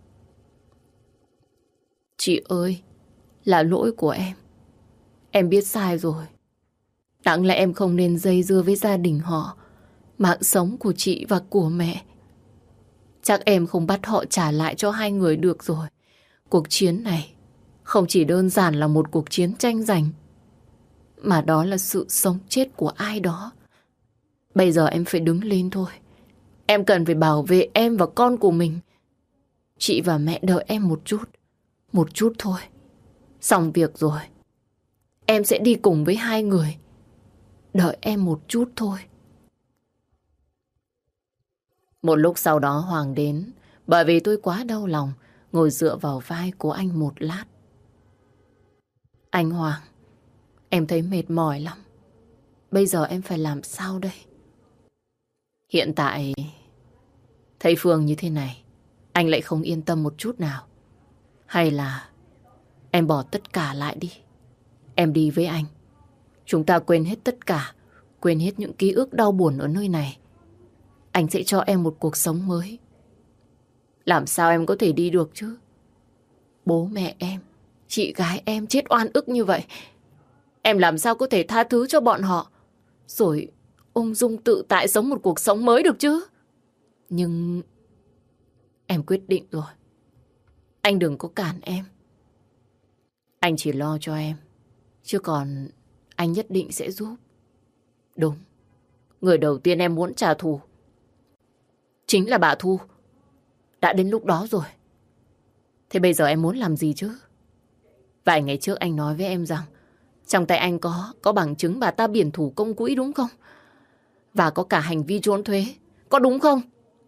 Chị ơi, là lỗi của em. Em biết sai rồi. Đáng lẽ em không nên dây dưa với gia đình họ, mạng sống của chị và của mẹ. Chắc em không bắt họ trả lại cho hai người được rồi. Cuộc chiến này không chỉ đơn giản là một cuộc chiến tranh giành, mà đó là sự sống chết của ai đó. Bây giờ em phải đứng lên thôi. Em cần phải bảo vệ em và con của mình. Chị và mẹ đợi em một chút. Một chút thôi. Xong việc rồi, em sẽ đi cùng với hai người. Đợi em một chút thôi. Một lúc sau đó Hoàng đến. Bởi vì tôi quá đau lòng, ngồi dựa vào vai của anh một lát. Anh Hoàng, em thấy mệt mỏi lắm. Bây giờ em phải làm sao đây? Hiện tại thấy Phương như thế này, anh lại không yên tâm một chút nào. Hay là em bỏ tất cả lại đi. Em đi với anh. Chúng ta quên hết tất cả. Quên hết những ký ức đau buồn ở nơi này. Anh sẽ cho em một cuộc sống mới. Làm sao em có thể đi được chứ? Bố mẹ em, chị gái em chết oan ức như vậy. Em làm sao có thể tha thứ cho bọn họ, rồi ung dung tự tại sống một cuộc sống mới được chứ? Nhưng em quyết định rồi. Anh đừng có cản em. Anh chỉ lo cho em, chứ còn anh nhất định sẽ giúp. Đúng, người đầu tiên em muốn trả thù chính là bà Thu. Đã đến lúc đó rồi. Thế bây giờ em muốn làm gì chứ? Vài ngày trước anh nói với em rằng trong tay anh có có bằng chứng bà ta biển thủ công quỹ đúng không? Và có cả hành vi trốn thuế, có đúng không?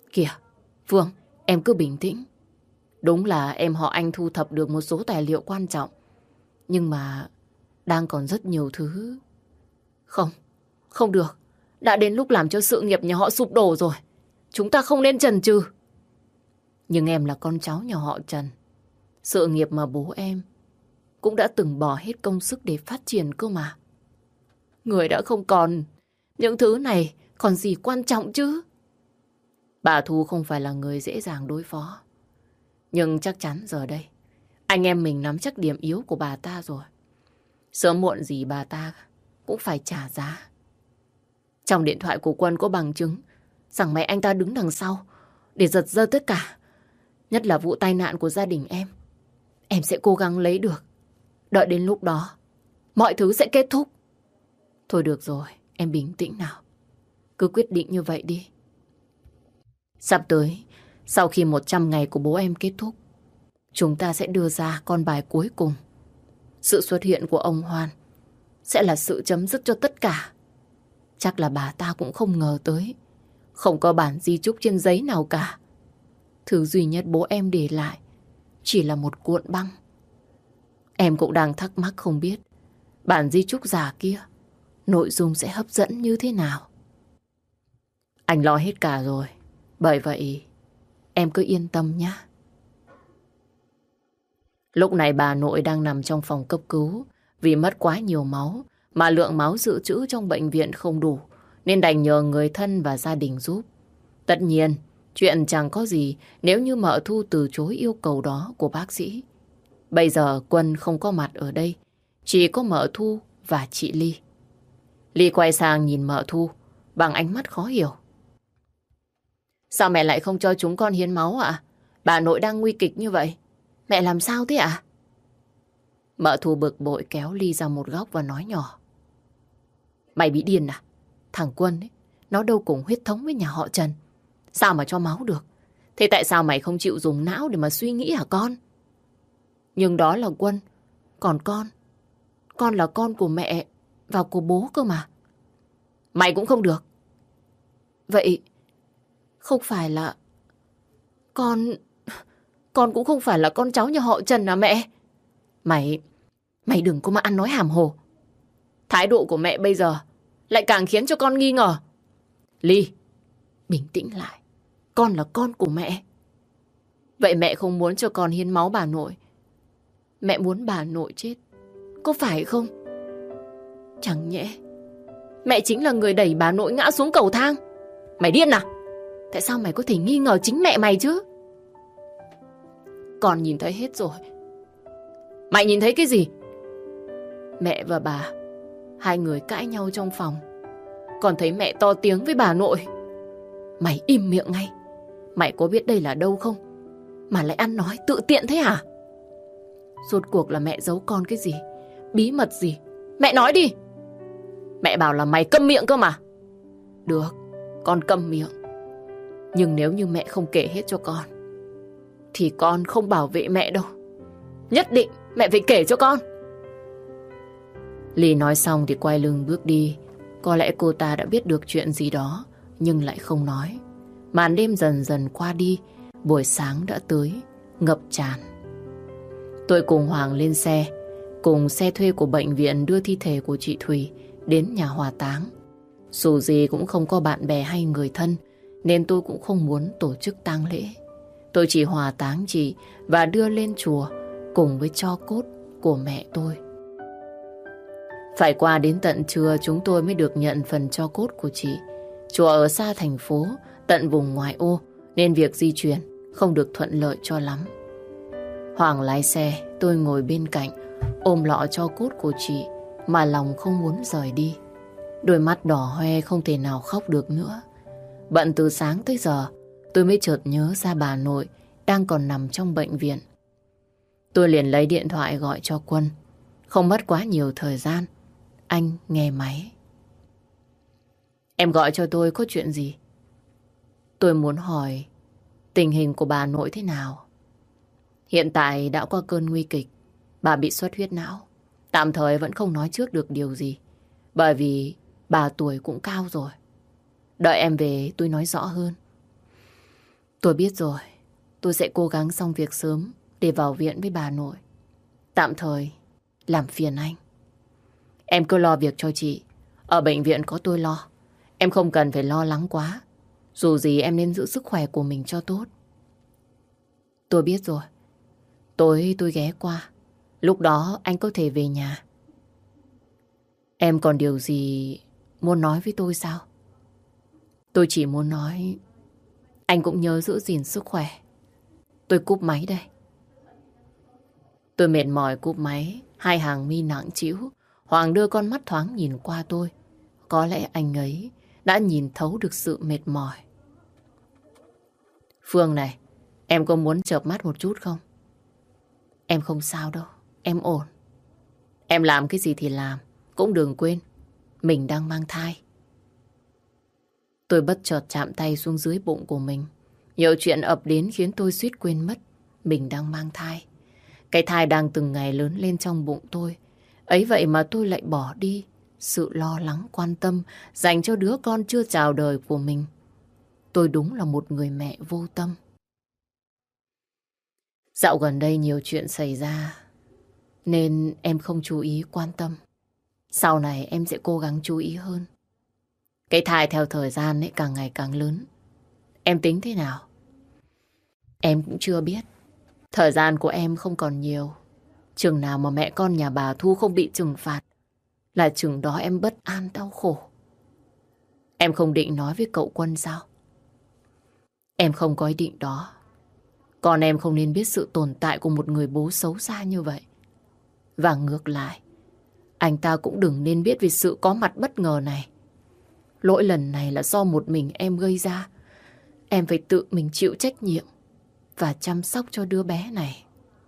Kìa, Phương, em cứ bình tĩnh. Đúng là em họ Anh thu thập được một số tài liệu quan trọng. Nhưng mà đang còn rất nhiều thứ. Không, không được. Đã đến lúc làm cho sự nghiệp nhà họ sụp đổ rồi. Chúng ta không nên chần chừ. Nhưng em là con cháu nhà họ Trần. Sự nghiệp mà bố em cũng đã từng bỏ hết công sức để phát triển cơ mà. Người đã không còn, những thứ này còn gì quan trọng chứ. Bà Thu không phải là người dễ dàng đối phó. Nhưng chắc chắn giờ đây, anh em mình nắm chắc điểm yếu của bà ta rồi. Sớm muộn gì bà ta cũng phải trả giá. Trong điện thoại của Quân có bằng chứng rằng mẹ anh ta đứng đằng sau để giật dơ tất cả. Nhất là vụ tai nạn của gia đình em. Em sẽ cố gắng lấy được. Đợi đến lúc đó, mọi thứ sẽ kết thúc. Thôi được rồi, em bình tĩnh nào. Cứ quyết định như vậy đi. Sắp tới, sau khi một trăm ngày của bố em kết thúc, chúng ta sẽ đưa ra con bài cuối cùng. Sự xuất hiện của ông Hoan sẽ là sự chấm dứt cho tất cả. Chắc là bà ta cũng không ngờ tới. Không có bản di chúc trên giấy nào cả. Thứ duy nhất bố em để lại chỉ là một cuộn băng. Em cũng đang thắc mắc không biết bản di chúc giả kia nội dung sẽ hấp dẫn như thế nào. Anh lo hết cả rồi. Bởi vậy em cứ yên tâm nhé. Lúc này bà nội đang nằm trong phòng cấp cứu. Vì mất quá nhiều máu mà lượng máu dự trữ trong bệnh viện không đủ, nên đành nhờ người thân và gia đình giúp. Tất nhiên, chuyện chẳng có gì nếu như mợ Thu từ chối yêu cầu đó của bác sĩ. Bây giờ Quân không có mặt ở đây, chỉ có mợ Thu và chị Ly. Ly quay sang nhìn mợ Thu bằng ánh mắt khó hiểu. Sao mẹ lại không cho chúng con hiến máu ạ? Bà nội đang nguy kịch như vậy. Mẹ làm sao thế ạ? Mợ Thu bực bội kéo Ly ra một góc và nói nhỏ. Mày bị điên à? Thằng Quân ấy, nó đâu cùng huyết thống với nhà họ Trần. Sao mà cho máu được? Thế tại sao mày không chịu dùng não để mà suy nghĩ hả con? Nhưng đó là Quân. Còn con, con là con của mẹ và của bố cơ mà. Mày cũng không được. Vậy không phải là con... Con cũng không phải là con cháu nhà họ Trần à mẹ? Mày... Mày đừng có mà ăn nói hàm hồ. Thái độ của mẹ bây giờ lại càng khiến cho con nghi ngờ. Ly, bình tĩnh lại. Con là con của mẹ. Vậy mẹ không muốn cho con hiến máu bà nội. Mẹ muốn bà nội chết, có phải không? Chẳng nhẽ mẹ chính là người đẩy bà nội ngã xuống cầu thang? Mày điên à? Tại sao mày có thể nghi ngờ chính mẹ mày chứ? Con nhìn thấy hết rồi. Mày nhìn thấy cái gì? Mẹ và bà, hai người cãi nhau trong phòng. Còn thấy mẹ to tiếng với bà nội. Mày im miệng ngay. Mày có biết đây là đâu không? Mà lại ăn nói tự tiện thế hả? Rốt cuộc là mẹ giấu con cái gì? Bí mật gì? Mẹ nói đi. Mẹ bảo là mày câm miệng cơ mà. Được, con câm miệng. Nhưng nếu như mẹ không kể hết cho con thì con không bảo vệ mẹ đâu. Nhất định mẹ phải kể cho con. Ly nói xong thì quay lưng bước đi. Có lẽ cô ta đã biết được chuyện gì đó nhưng lại không nói. Màn đêm dần dần qua đi. Buổi sáng đã tới, ngập tràn. Tôi cùng Hoàng lên xe, cùng xe thuê của bệnh viện đưa thi thể của chị Thùy đến nhà hỏa táng. Dù gì cũng không có bạn bè hay người thân, nên tôi cũng không muốn tổ chức tang lễ. Tôi chỉ hỏa táng chị và đưa lên chùa cùng với tro cốt của mẹ tôi. Phải qua đến tận trưa chúng tôi mới được nhận phần tro cốt của chị. Chùa ở xa thành phố, tận vùng ngoại ô, nên việc di chuyển không được thuận lợi cho lắm. Hoàng lái xe, tôi ngồi bên cạnh, ôm lọ tro cốt của chị mà lòng không muốn rời đi. Đôi mắt đỏ hoe không thể nào khóc được nữa. Bận từ sáng tới giờ, tôi mới chợt nhớ ra bà nội đang còn nằm trong bệnh viện. Tôi liền lấy điện thoại gọi cho Quân. Không mất quá nhiều thời gian, anh nghe máy. Em gọi cho tôi có chuyện gì? Tôi muốn hỏi tình hình của bà nội thế nào. Hiện tại đã qua cơn nguy kịch. Bà bị xuất huyết não. Tạm thời vẫn không nói trước được điều gì, bởi vì bà tuổi cũng cao rồi. Đợi em về tôi nói rõ hơn. Tôi biết rồi. Tôi sẽ cố gắng xong việc sớm để vào viện với bà nội. Tạm thời làm phiền anh. Em cứ lo việc cho chị. Ở bệnh viện có tôi lo. Em không cần phải lo lắng quá. Dù gì em nên giữ sức khỏe của mình cho tốt. Tôi biết rồi. Tối tôi ghé qua. Lúc đó anh có thể về nhà. Em còn điều gì muốn nói với tôi sao? Tôi chỉ muốn nói anh cũng nhớ giữ gìn sức khỏe. Tôi cúp máy đây. Tôi mệt mỏi cúp máy. Hai hàng mi nặng trĩu. Hoàng đưa con mắt thoáng nhìn qua tôi. Có lẽ anh ấy đã nhìn thấu được sự mệt mỏi. Phương này, em có muốn chợp mắt một chút không? Em không sao đâu, em ổn. Em làm cái gì thì làm, cũng đừng quên, mình đang mang thai. Tôi bất chợt chạm tay xuống dưới bụng của mình. Nhiều chuyện ập đến khiến tôi suýt quên mất mình đang mang thai. Cái thai đang từng ngày lớn lên trong bụng tôi. Ấy vậy mà tôi lại bỏ đi sự lo lắng quan tâm dành cho đứa con chưa chào đời của mình. Tôi đúng là một người mẹ vô tâm. Dạo gần đây nhiều chuyện xảy ra nên em không chú ý quan tâm. Sau này em sẽ cố gắng chú ý hơn. Cái thai theo thời gian ấy càng ngày càng lớn. Em tính thế nào? Em cũng chưa biết. Thời gian của em không còn nhiều. Chừng nào mà mẹ con nhà bà Thu không bị trừng phạt là chừng đó em bất an đau khổ. Em không định nói với cậu Quân sao? Em không có ý định đó. Còn em không nên biết sự tồn tại của một người bố xấu xa như vậy. Và ngược lại, anh ta cũng đừng nên biết về sự có mặt bất ngờ này. Lỗi lần này là do một mình em gây ra. Em phải tự mình chịu trách nhiệm và chăm sóc cho đứa bé này.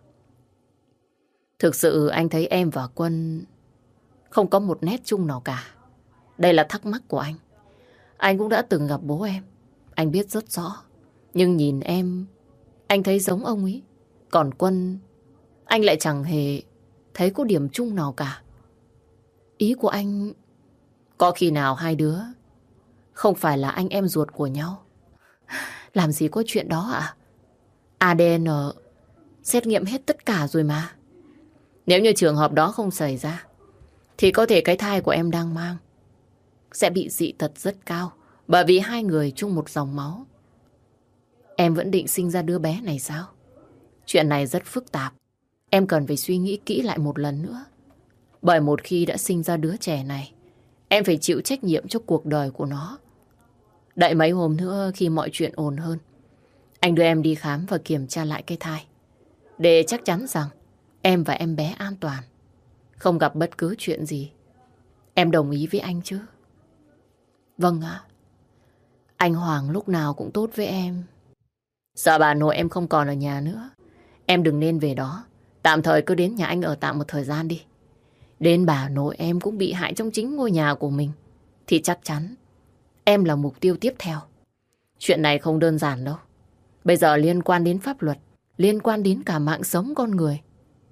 Thực sự anh thấy em và Quân không có một nét chung nào cả. Đây là thắc mắc của anh. Anh cũng đã từng gặp bố em. Anh biết rất rõ. Nhưng nhìn em, anh thấy giống ông ấy. Còn Quân, anh lại chẳng hề thấy có điểm chung nào cả. Ý của anh, có khi nào hai đứa không phải là anh em ruột của nhau? Làm gì có chuyện đó ạ? a đê en xét nghiệm hết tất cả rồi mà. Nếu như trường hợp đó không xảy ra thì có thể cái thai của em đang mang sẽ bị dị tật rất cao. Bởi vì hai người chung một dòng máu. Em vẫn định sinh ra đứa bé này sao? Chuyện này rất phức tạp. Em cần phải suy nghĩ kỹ lại một lần nữa. Bởi một khi đã sinh ra đứa trẻ này, em phải chịu trách nhiệm cho cuộc đời của nó. Đợi mấy hôm nữa khi mọi chuyện ổn hơn, anh đưa em đi khám và kiểm tra lại cái thai. Để chắc chắn rằng em và em bé an toàn, không gặp bất cứ chuyện gì. Em đồng ý với anh chứ? Vâng ạ. Anh Hoàng lúc nào cũng tốt với em. Sợ bà nội em không còn ở nhà nữa, em đừng nên về đó. Tạm thời cứ đến nhà anh ở tạm một thời gian đi. Đến bà nội em cũng bị hại trong chính ngôi nhà của mình thì chắc chắn em là mục tiêu tiếp theo. Chuyện này không đơn giản đâu. Bây giờ liên quan đến pháp luật, liên quan đến cả mạng sống con người.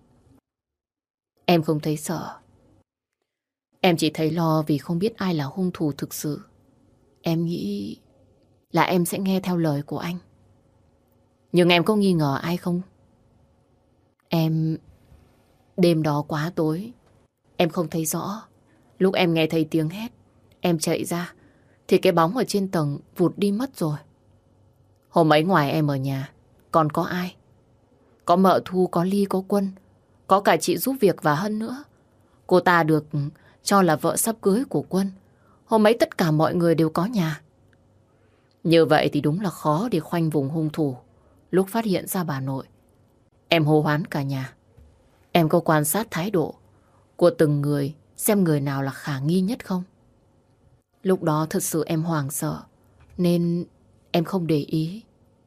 Em không thấy sợ. Em chỉ thấy lo vì không biết ai là hung thủ thực sự. Em nghĩ là em sẽ nghe theo lời của anh. Nhưng em có nghi ngờ ai không? Em... Đêm đó quá tối, em không thấy rõ. Lúc em nghe thấy tiếng hét, em chạy ra thì cái bóng ở trên tầng vụt đi mất rồi. Hôm ấy ngoài em ở nhà còn có ai? Có mợ Thu, có Ly, có Quân, có cả chị giúp việc và Hân nữa. Cô ta được cho là vợ sắp cưới của Quân. Hôm ấy tất cả mọi người đều có nhà. Như vậy thì đúng là khó để khoanh vùng hung thủ. Lúc phát hiện ra bà nội, em hô hoán cả nhà. Em có quan sát thái độ của từng người, xem người nào là khả nghi nhất không? Lúc đó thật sự em hoảng sợ, nên em không để ý.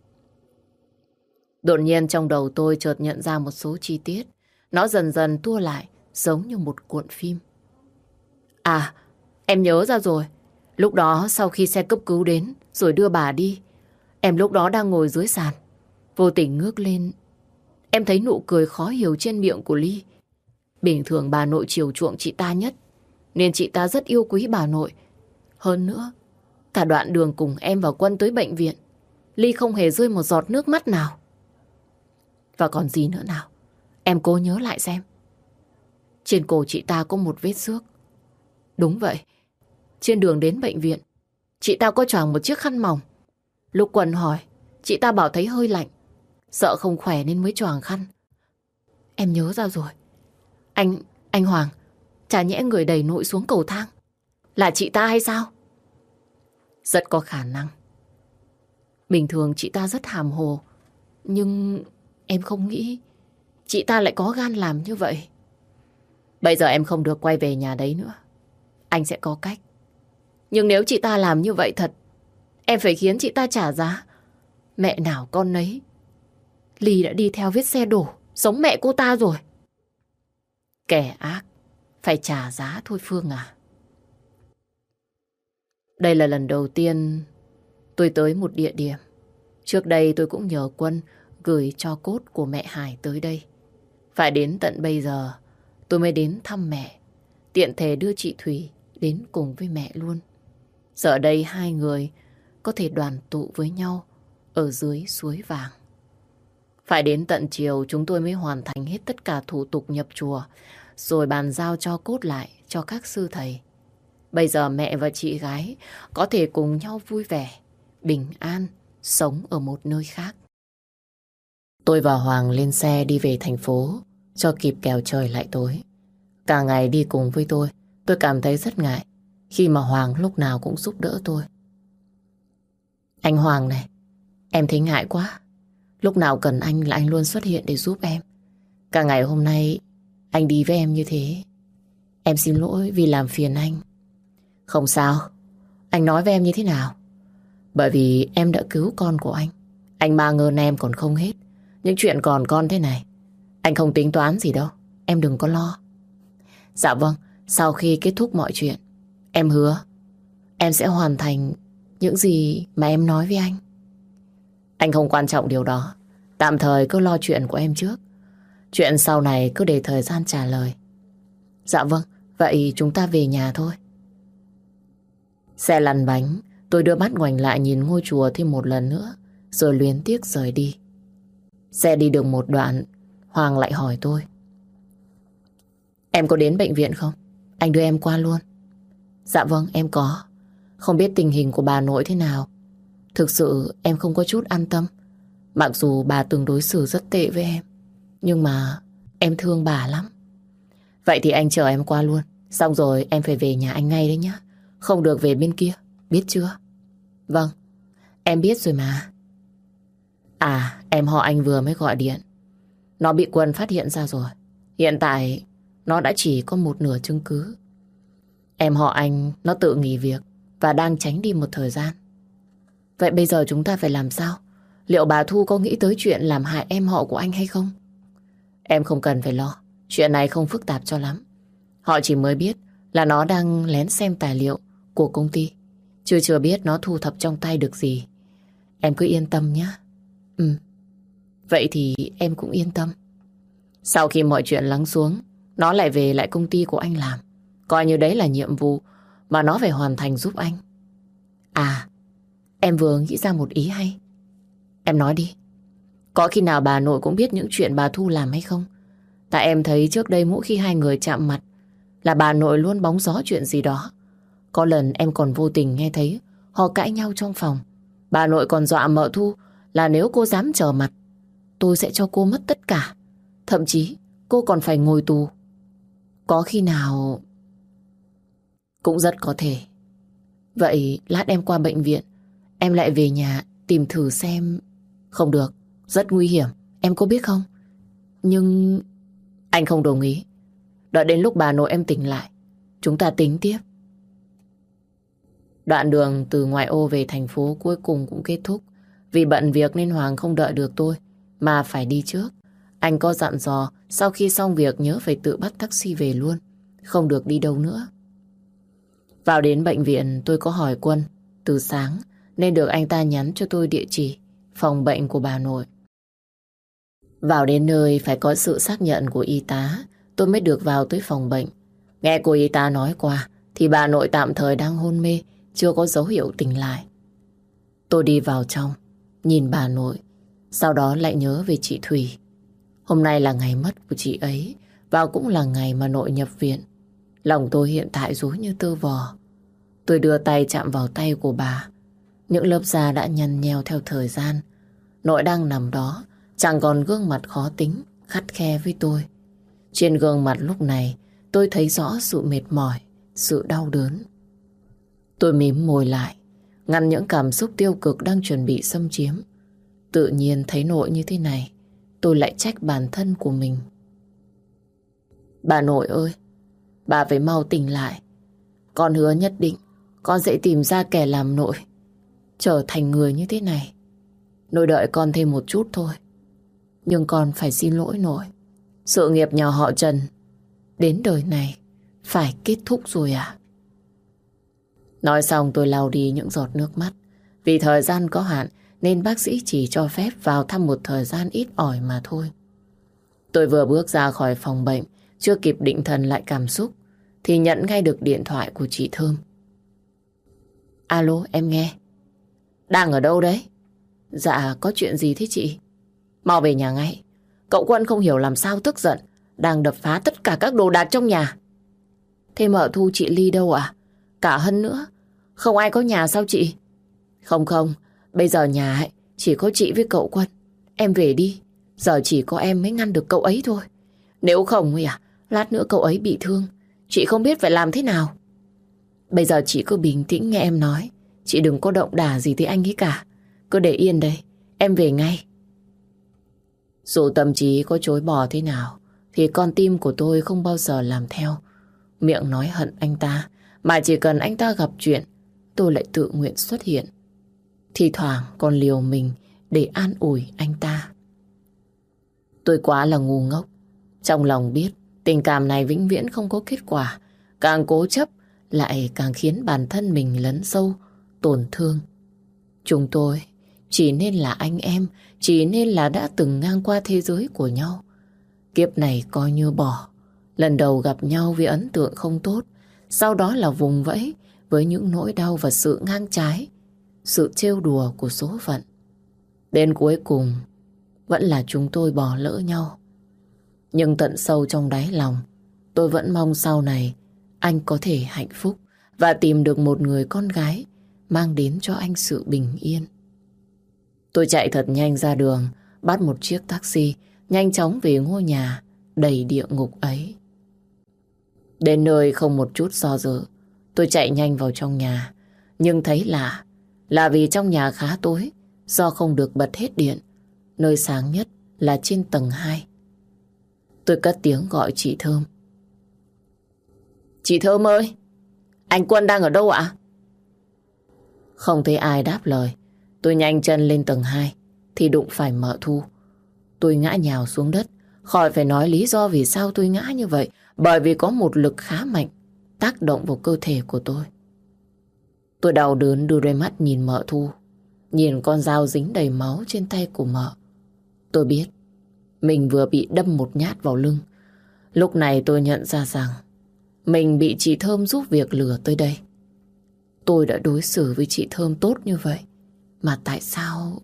Đột nhiên trong đầu tôi chợt nhận ra một số chi tiết. Nó dần dần tua lại, giống như một cuộn phim. À, em nhớ ra rồi. Lúc đó sau khi xe cấp cứu đến rồi đưa bà đi, em lúc đó đang ngồi dưới sàn. Vô tình ngước lên, em thấy nụ cười khó hiểu trên miệng của Ly. Bình thường bà nội chiều chuộng chị ta nhất, nên chị ta rất yêu quý bà nội. Hơn nữa, cả đoạn đường cùng em và Quân tới bệnh viện, Ly không hề rơi một giọt nước mắt nào. Và còn gì nữa nào? Em cố nhớ lại xem. Trên cổ chị ta có một vết xước. Đúng vậy. Trên đường đến bệnh viện, chị ta có choàng một chiếc khăn mỏng. Lúc Quân hỏi, chị ta bảo thấy hơi lạnh, sợ không khỏe nên mới choàng khăn. Em nhớ ra rồi. Anh, anh Hoàng, chả nhẽ người đẩy nội xuống cầu thang là chị ta hay sao? Rất có khả năng. Bình thường chị ta rất hàm hồ, nhưng em không nghĩ chị ta lại có gan làm như vậy. Bây giờ em không được quay về nhà đấy nữa. Anh sẽ có cách. Nhưng nếu chị ta làm như vậy thật, em phải khiến chị ta trả giá. Mẹ nào con nấy. Ly đã đi theo vết xe đổ, giống mẹ cô ta rồi. Kẻ ác phải trả giá thôi Phương à. Đây là lần đầu tiên tôi tới một địa điểm. Trước đây tôi cũng nhờ Quân gửi tro cốt của mẹ Hải tới đây. Phải đến tận bây giờ tôi mới đến thăm mẹ, tiện thể đưa chị Thủy đến cùng với mẹ luôn. Giờ đây hai người có thể đoàn tụ với nhau ở dưới suối vàng. Phải đến tận chiều chúng tôi mới hoàn thành hết tất cả thủ tục nhập chùa, rồi bàn giao tro cốt lại cho các sư thầy. Bây giờ mẹ và chị gái có thể cùng nhau vui vẻ, bình an, sống ở một nơi khác. Tôi và Hoàng lên xe đi về thành phố cho kịp kẻo trời lại tối. Cả ngày đi cùng với tôi, tôi cảm thấy rất ngại khi mà Hoàng lúc nào cũng giúp đỡ tôi. Anh Hoàng này, em thấy ngại quá. Lúc nào cần anh là anh luôn xuất hiện để giúp em. Cả ngày hôm nay anh đi với em như thế. Em xin lỗi vì làm phiền anh. Không sao. Anh nói với em như thế nào? Bởi vì em đã cứu con của anh. Anh mang ơn em còn không hết. Những chuyện còn con thế này anh không tính toán gì đâu. Em đừng có lo. Dạ vâng. Sau khi kết thúc mọi chuyện, em hứa em sẽ hoàn thành những gì mà em nói với anh. Anh không quan trọng điều đó. Tạm thời cứ lo chuyện của em trước. Chuyện sau này cứ để thời gian trả lời. Dạ vâng. Vậy chúng ta về nhà thôi. Xe lăn bánh. Tôi đưa mắt ngoảnh lại nhìn ngôi chùa thêm một lần nữa, rồi luyến tiếc rời đi. Xe đi được một đoạn, Hoàng lại hỏi tôi. Em có đến bệnh viện không? Anh đưa em qua luôn. Dạ vâng, em có. Không biết tình hình của bà nội thế nào. Thực sự em không có chút an tâm. Mặc dù bà từng đối xử rất tệ với em, nhưng mà em thương bà lắm. Vậy thì anh chở em qua luôn. Xong rồi em phải về nhà anh ngay đấy nhá. Không được về bên kia, biết chưa? Vâng, em biết rồi mà. À, em họ anh vừa mới gọi điện. Nó bị Quân phát hiện ra rồi. Hiện tại nó đã chỉ có một nửa chứng cứ. Em họ anh nó tự nghỉ việc và đang tránh đi một thời gian. Vậy bây giờ chúng ta phải làm sao? Liệu bà Thu có nghĩ tới chuyện làm hại em họ của anh hay không? Em không cần phải lo. Chuyện này không phức tạp cho lắm. Họ chỉ mới biết là nó đang lén xem tài liệu của công ty. Chưa chưa biết nó thu thập trong tay được gì. Em cứ yên tâm nhé. Ừ. Vậy thì em cũng yên tâm. Sau khi mọi chuyện lắng xuống, nó lại về lại công ty của anh làm. Coi như đấy là nhiệm vụ mà nó phải hoàn thành giúp anh. À, em vừa nghĩ ra một ý hay. Em nói đi. Có khi nào bà nội cũng biết những chuyện bà Thu làm hay không? Tại em thấy trước đây mỗi khi hai người chạm mặt là bà nội luôn bóng gió chuyện gì đó. Có lần em còn vô tình nghe thấy họ cãi nhau trong phòng. Bà nội còn dọa mợ Thu là nếu cô dám trở mặt, tôi sẽ cho cô mất tất cả. Thậm chí cô còn phải ngồi tù. Có khi nào... Cũng rất có thể. Vậy lát em qua bệnh viện, em lại về nhà tìm thử xem. Không được, rất nguy hiểm, em có biết không? Nhưng... Anh không đồng ý. Đợi đến lúc bà nội em tỉnh lại, chúng ta tính tiếp. Đoạn đường từ ngoại ô về thành phố cuối cùng cũng kết thúc. Vì bận việc nên Hoàng không đợi được tôi, mà phải đi trước. Anh có dặn dò sau khi xong việc nhớ phải tự bắt taxi về luôn, không được đi đâu nữa. Vào đến bệnh viện tôi có hỏi Quân từ sáng, nên được anh ta nhắn cho tôi địa chỉ phòng bệnh của bà nội. Vào đến nơi phải có sự xác nhận của y tá, tôi mới được vào tới phòng bệnh. Nghe cô y tá nói qua thì bà nội tạm thời đang hôn mê, chưa có dấu hiệu tỉnh lại. Tôi đi vào trong, nhìn bà nội, sau đó lại nhớ về chị Thủy. Hôm nay là ngày mất của chị ấy, và cũng là ngày mà nội nhập viện. Lòng tôi hiện tại rối như tơ vò. Tôi đưa tay chạm vào tay của bà. Những lớp da đã nhăn nheo theo thời gian. Nội đang nằm đó, chẳng còn gương mặt khó tính, khắt khe với tôi. Trên gương mặt lúc này, tôi thấy rõ sự mệt mỏi, sự đau đớn. Tôi mím môi lại, ngăn những cảm xúc tiêu cực đang chuẩn bị xâm chiếm. Tự nhiên thấy nội như thế này, tôi lại trách bản thân của mình. Bà nội ơi, bà phải mau tỉnh lại. Con hứa nhất định con sẽ tìm ra kẻ làm nội trở thành người như thế này. Nội đợi con thêm một chút thôi. Nhưng con phải xin lỗi nội. Sự nghiệp nhà họ Trần đến đời này phải kết thúc rồi à? Nói xong tôi lau đi những giọt nước mắt. Vì thời gian có hạn nên bác sĩ chỉ cho phép vào thăm một thời gian ít ỏi mà thôi. Tôi vừa bước ra khỏi phòng bệnh, chưa kịp định thần lại cảm xúc thì nhận ngay được điện thoại của chị Thơm. Alo, em nghe. Đang ở đâu đấy? Dạ, có chuyện gì thế chị? Mau về nhà ngay. Cậu Quân không hiểu làm sao tức giận, đang đập phá tất cả các đồ đạc trong nhà. Thế mợ Thu chị Ly đâu à? Cả Hân nữa. Không ai có nhà sao chị? Không không, bây giờ nhà ấy, chỉ có chị với cậu Quân. Em về đi, giờ chỉ có em mới ngăn được cậu ấy thôi. Nếu không à, lát nữa cậu ấy bị thương, chị không biết phải làm thế nào. Bây giờ chị cứ bình tĩnh nghe em nói. Chị đừng có động đả gì tới anh ấy cả. Cứ để yên đây, em về ngay. Dù tâm trí có chối bỏ thế nào thì con tim của tôi không bao giờ làm theo. Miệng nói hận anh ta, mà chỉ cần anh ta gặp chuyện tôi lại tự nguyện xuất hiện. Thì thoảng còn liều mình để an ủi anh ta. Tôi quá là ngu ngốc. Trong lòng biết tình cảm này vĩnh viễn không có kết quả, càng cố chấp lại càng khiến bản thân mình lấn sâu, tổn thương. Chúng tôi chỉ nên là anh em, chỉ nên là đã từng ngang qua thế giới của nhau. Kiếp này coi như bỏ. Lần đầu gặp nhau vì ấn tượng không tốt, sau đó là vùng vẫy với những nỗi đau và sự ngang trái, sự trêu đùa của số phận. Đến cuối cùng vẫn là chúng tôi bỏ lỡ nhau. Nhưng tận sâu trong đáy lòng, tôi vẫn mong sau này anh có thể hạnh phúc và tìm được một người con gái mang đến cho anh sự bình yên. Tôi chạy thật nhanh ra đường, bắt một chiếc taxi, nhanh chóng về ngôi nhà đầy địa ngục ấy. Đến nơi không một chút do dự, tôi chạy nhanh vào trong nhà. Nhưng thấy lạ là vì trong nhà khá tối, do không được bật hết điện. Nơi sáng nhất là trên tầng hai. Tôi cất tiếng gọi chị Thơm. Chị Thơm ơi, anh Quân đang ở đâu ạ? Không thấy ai đáp lời. Tôi nhanh chân lên tầng hai thì đụng phải mợ Thu. Tôi ngã nhào xuống đất. Khỏi phải nói lý do vì sao tôi ngã như vậy. Bởi vì có một lực khá mạnh tác động vào cơ thể của tôi. Tôi đau đớn đưa đôi mắt nhìn mợ Thu, nhìn con dao dính đầy máu trên tay của mợ. Tôi biết mình vừa bị đâm một nhát vào lưng. Lúc này tôi nhận ra rằng mình bị chị Thơm giúp việc lừa tới đây. Tôi đã đối xử với chị Thơm tốt như vậy, mà tại sao...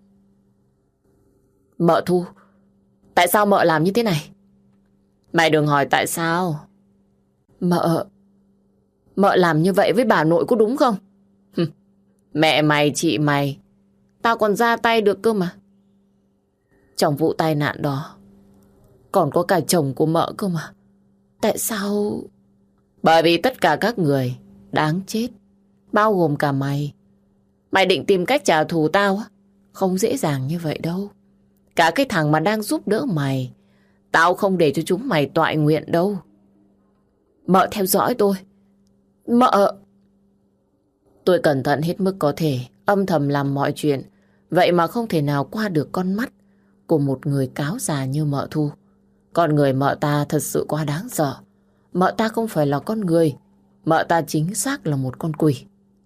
Mợ Thu, tại sao mợ làm như thế này? Mày đừng hỏi tại sao. Mợ... Mợ làm như vậy với bà nội có đúng không? Mẹ mày, chị mày, tao còn ra tay được cơ mà. Trong vụ tai nạn đó còn có cả chồng của mợ cơ mà. Tại sao... Bởi vì tất cả các người đáng chết, bao gồm cả mày. Mày định tìm cách trả thù tao á? Không dễ dàng như vậy đâu. Cả cái thằng mà đang giúp đỡ mày, tao không để cho chúng mày toại nguyện đâu. Mợ theo dõi tôi. Mợ... Tôi cẩn thận hết mức có thể, âm thầm làm mọi chuyện. Vậy mà không thể nào qua được con mắt của một người cáo già như mợ Thu. Con người mợ ta thật sự quá đáng sợ. Mợ ta không phải là con người. Mợ ta chính xác là một con quỷ.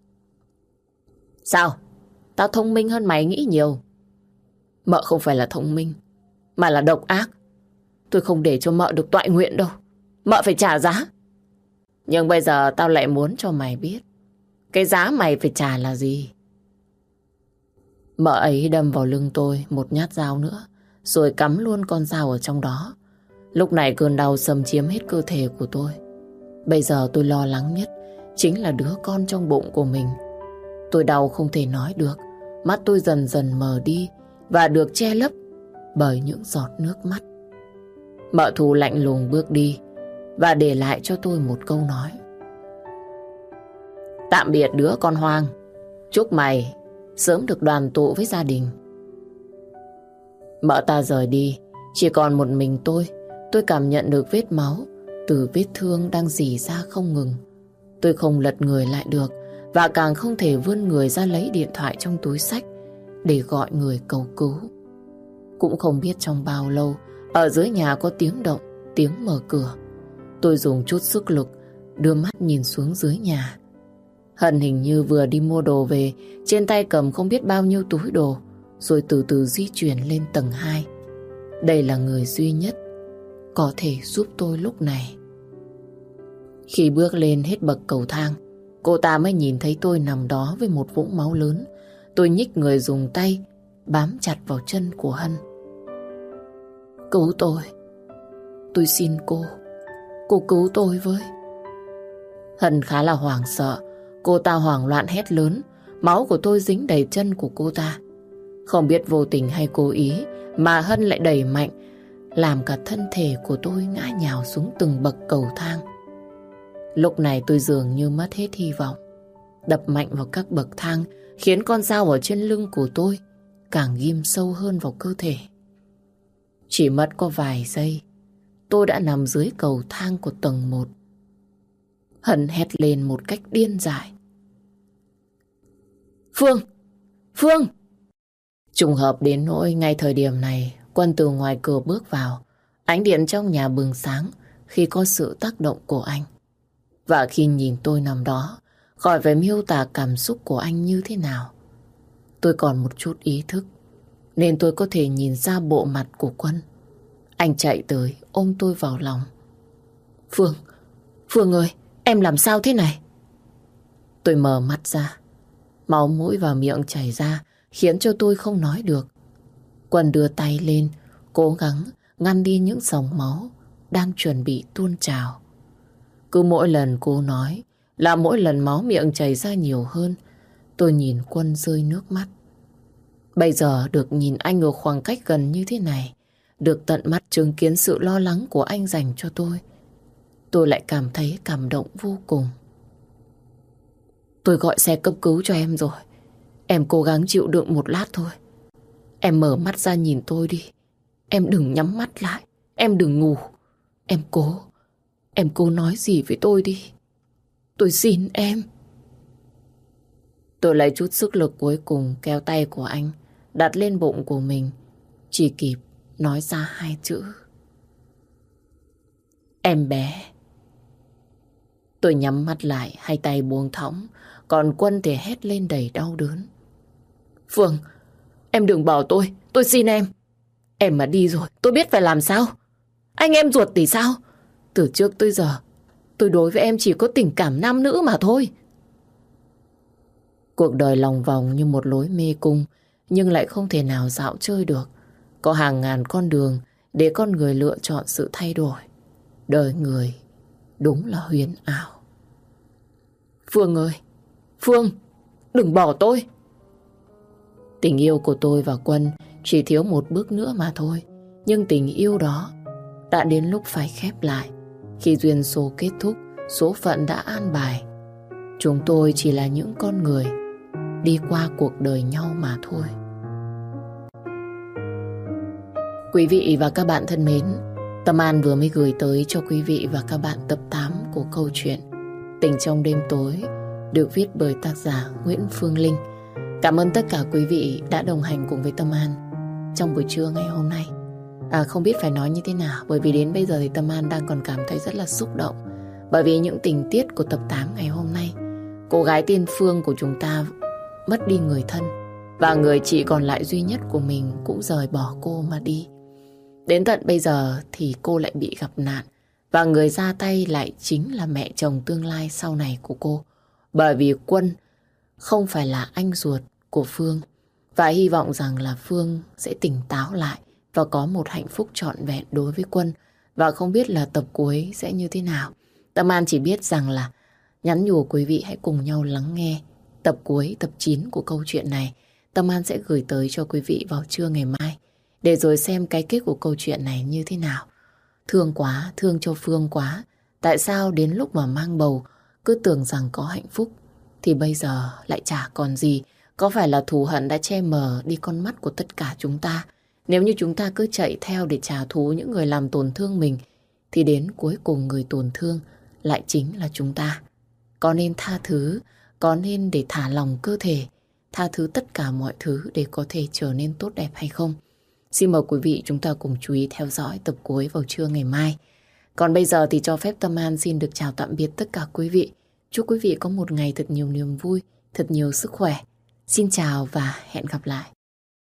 Sao? Tao thông minh hơn mày nghĩ nhiều. Mợ không phải là thông minh, mà là độc ác. Tôi không để cho mợ được toại nguyện đâu. Mợ phải trả giá. Nhưng bây giờ tao lại muốn cho mày biết cái giá mày phải trả là gì. Mợ ấy đâm vào lưng tôi một nhát dao nữa, rồi cắm luôn con dao ở trong đó. Lúc này cơn đau xâm chiếm hết cơ thể của tôi. Bây giờ tôi lo lắng nhất chính là đứa con trong bụng của mình. Tôi đau không thể nói được, mắt tôi dần dần mờ đi và được che lấp bởi những giọt nước mắt. Mợ Thu lạnh lùng bước đi và để lại cho tôi một câu nói: tạm biệt đứa con hoang, chúc mày sớm được đoàn tụ với gia đình. Mợ ta rời đi, chỉ còn một mình tôi. Tôi cảm nhận được vết máu từ vết thương đang rỉ ra không ngừng. Tôi không lật người lại được và càng không thể vươn người ra lấy điện thoại trong túi xách để gọi người cầu cứu. Cũng không biết trong bao lâu, ở dưới nhà có tiếng động, tiếng mở cửa. Tôi dùng chút sức lực đưa mắt nhìn xuống dưới nhà. Hân hình như vừa đi mua đồ về, trên tay cầm không biết bao nhiêu túi đồ, rồi từ từ di chuyển lên tầng hai. Đây là người duy nhất có thể giúp tôi lúc này. Khi bước lên hết bậc cầu thang, cô ta mới nhìn thấy tôi nằm đó với một vũng máu lớn. Tôi nhích người dùng tay bám chặt vào chân của Hân. Cứu tôi. Tôi xin cô. Cô cứu tôi với. Hân khá là hoảng sợ. Cô ta hoảng loạn hét lớn. Máu của tôi dính đầy chân của cô ta. Không biết vô tình hay cố ý mà Hân lại đẩy mạnh, làm cả thân thể của tôi ngã nhào xuống từng bậc cầu thang. Lúc này tôi dường như mất hết hy vọng. Đập mạnh vào các bậc thang khiến con dao ở trên lưng của tôi càng ghim sâu hơn vào cơ thể. Chỉ mất có vài giây, tôi đã nằm dưới cầu thang của tầng một. Hân hét lên một cách điên dại: Phương! Phương! Trùng hợp đến nỗi ngay thời điểm này, Quân từ ngoài cửa bước vào. Ánh điện trong nhà bừng sáng khi có sự tác động của anh. Và khi nhìn tôi nằm đó, khỏi phải miêu tả cảm xúc của anh như thế nào. Tôi còn một chút ý thức, nên tôi có thể nhìn ra bộ mặt của Quân. Anh chạy tới ôm tôi vào lòng. Phương! Phương ơi! Em làm sao thế này? Tôi mở mắt ra. Máu mũi và miệng chảy ra khiến cho tôi không nói được. Quân đưa tay lên, cố gắng ngăn đi những dòng máu đang chuẩn bị tuôn trào. Cứ mỗi lần cô nói là mỗi lần máu miệng chảy ra nhiều hơn. Tôi nhìn Quân rơi nước mắt. Bây giờ được nhìn anh ở khoảng cách gần như thế này, được tận mắt chứng kiến sự lo lắng của anh dành cho tôi, tôi lại cảm thấy cảm động vô cùng. Tôi gọi xe cấp cứu cho em rồi. Em cố gắng chịu đựng một lát thôi. Em mở mắt ra nhìn tôi đi. Em đừng nhắm mắt lại. Em đừng ngủ. Em cố. Em cố nói gì với tôi đi. Tôi xin em. Tôi lấy chút sức lực cuối cùng kéo tay của anh đặt lên bụng của mình. Chỉ kịp nói ra hai chữ: Em bé. Tôi nhắm mắt lại, hai tay buông thõng, còn Quân thì hét lên đầy đau đớn. Phương, em đừng bỏ tôi, tôi xin em. Em mà đi rồi, tôi biết phải làm sao. Anh em ruột thì sao? Từ trước tới giờ, tôi đối với em chỉ có tình cảm nam nữ mà thôi. Cuộc đời lòng vòng như một lối mê cung, nhưng lại không thể nào dạo chơi được. Có hàng ngàn con đường để con người lựa chọn sự thay đổi. Đời người đúng là huyền ảo. Phương ơi! Phương! Đừng bỏ tôi! Tình yêu của tôi và Quân chỉ thiếu một bước nữa mà thôi. Nhưng tình yêu đó đã đến lúc phải khép lại. Khi duyên số kết thúc, số phận đã an bài. Chúng tôi chỉ là những con người đi qua cuộc đời nhau mà thôi. Quý vị và các bạn thân mến, Tâm An vừa mới gửi tới cho quý vị và các bạn tập tám của câu chuyện Tình trong đêm tối, được viết bởi tác giả Nguyễn Phương Linh. Cảm ơn tất cả quý vị đã đồng hành cùng với Tâm An trong buổi trưa ngày hôm nay. À, không biết phải nói như thế nào, bởi vì đến bây giờ thì Tâm An đang còn cảm thấy rất là xúc động. Bởi vì những tình tiết của tập tám ngày hôm nay, cô gái tên Phương của chúng ta mất đi người thân, và người chị còn lại duy nhất của mình cũng rời bỏ cô mà đi. Đến tận bây giờ thì cô lại bị gặp nạn, và người ra tay lại chính là mẹ chồng tương lai sau này của cô. Bởi vì Quân không phải là anh ruột của Phương, Và hy vọng rằng là Phương sẽ tỉnh táo lại và có một hạnh phúc trọn vẹn đối với Quân. Và không biết là tập cuối sẽ như thế nào. Tâm An chỉ biết rằng là nhắn nhủ quý vị hãy cùng nhau lắng nghe tập cuối, tập chín của câu chuyện này. Tâm An sẽ gửi tới cho quý vị vào trưa ngày mai, để rồi xem cái kết của câu chuyện này như thế nào. Thương quá, thương cho Phương quá. Tại sao đến lúc mà mang bầu cứ tưởng rằng có hạnh phúc thì bây giờ lại chả còn gì. Có phải là thù hận đã che mờ đi con mắt của tất cả chúng ta? Nếu như chúng ta cứ chạy theo để trả thù những người làm tổn thương mình, thì đến cuối cùng người tổn thương lại chính là chúng ta. Có nên tha thứ, có nên để thả lòng cơ thể, tha thứ tất cả mọi thứ để có thể trở nên tốt đẹp hay không? Xin mời quý vị chúng ta cùng chú ý theo dõi tập cuối vào trưa ngày mai. Còn bây giờ thì cho phép Tâm An xin được chào tạm biệt tất cả quý vị. Chúc quý vị có một ngày thật nhiều niềm vui, thật nhiều sức khỏe. Xin chào và hẹn gặp lại.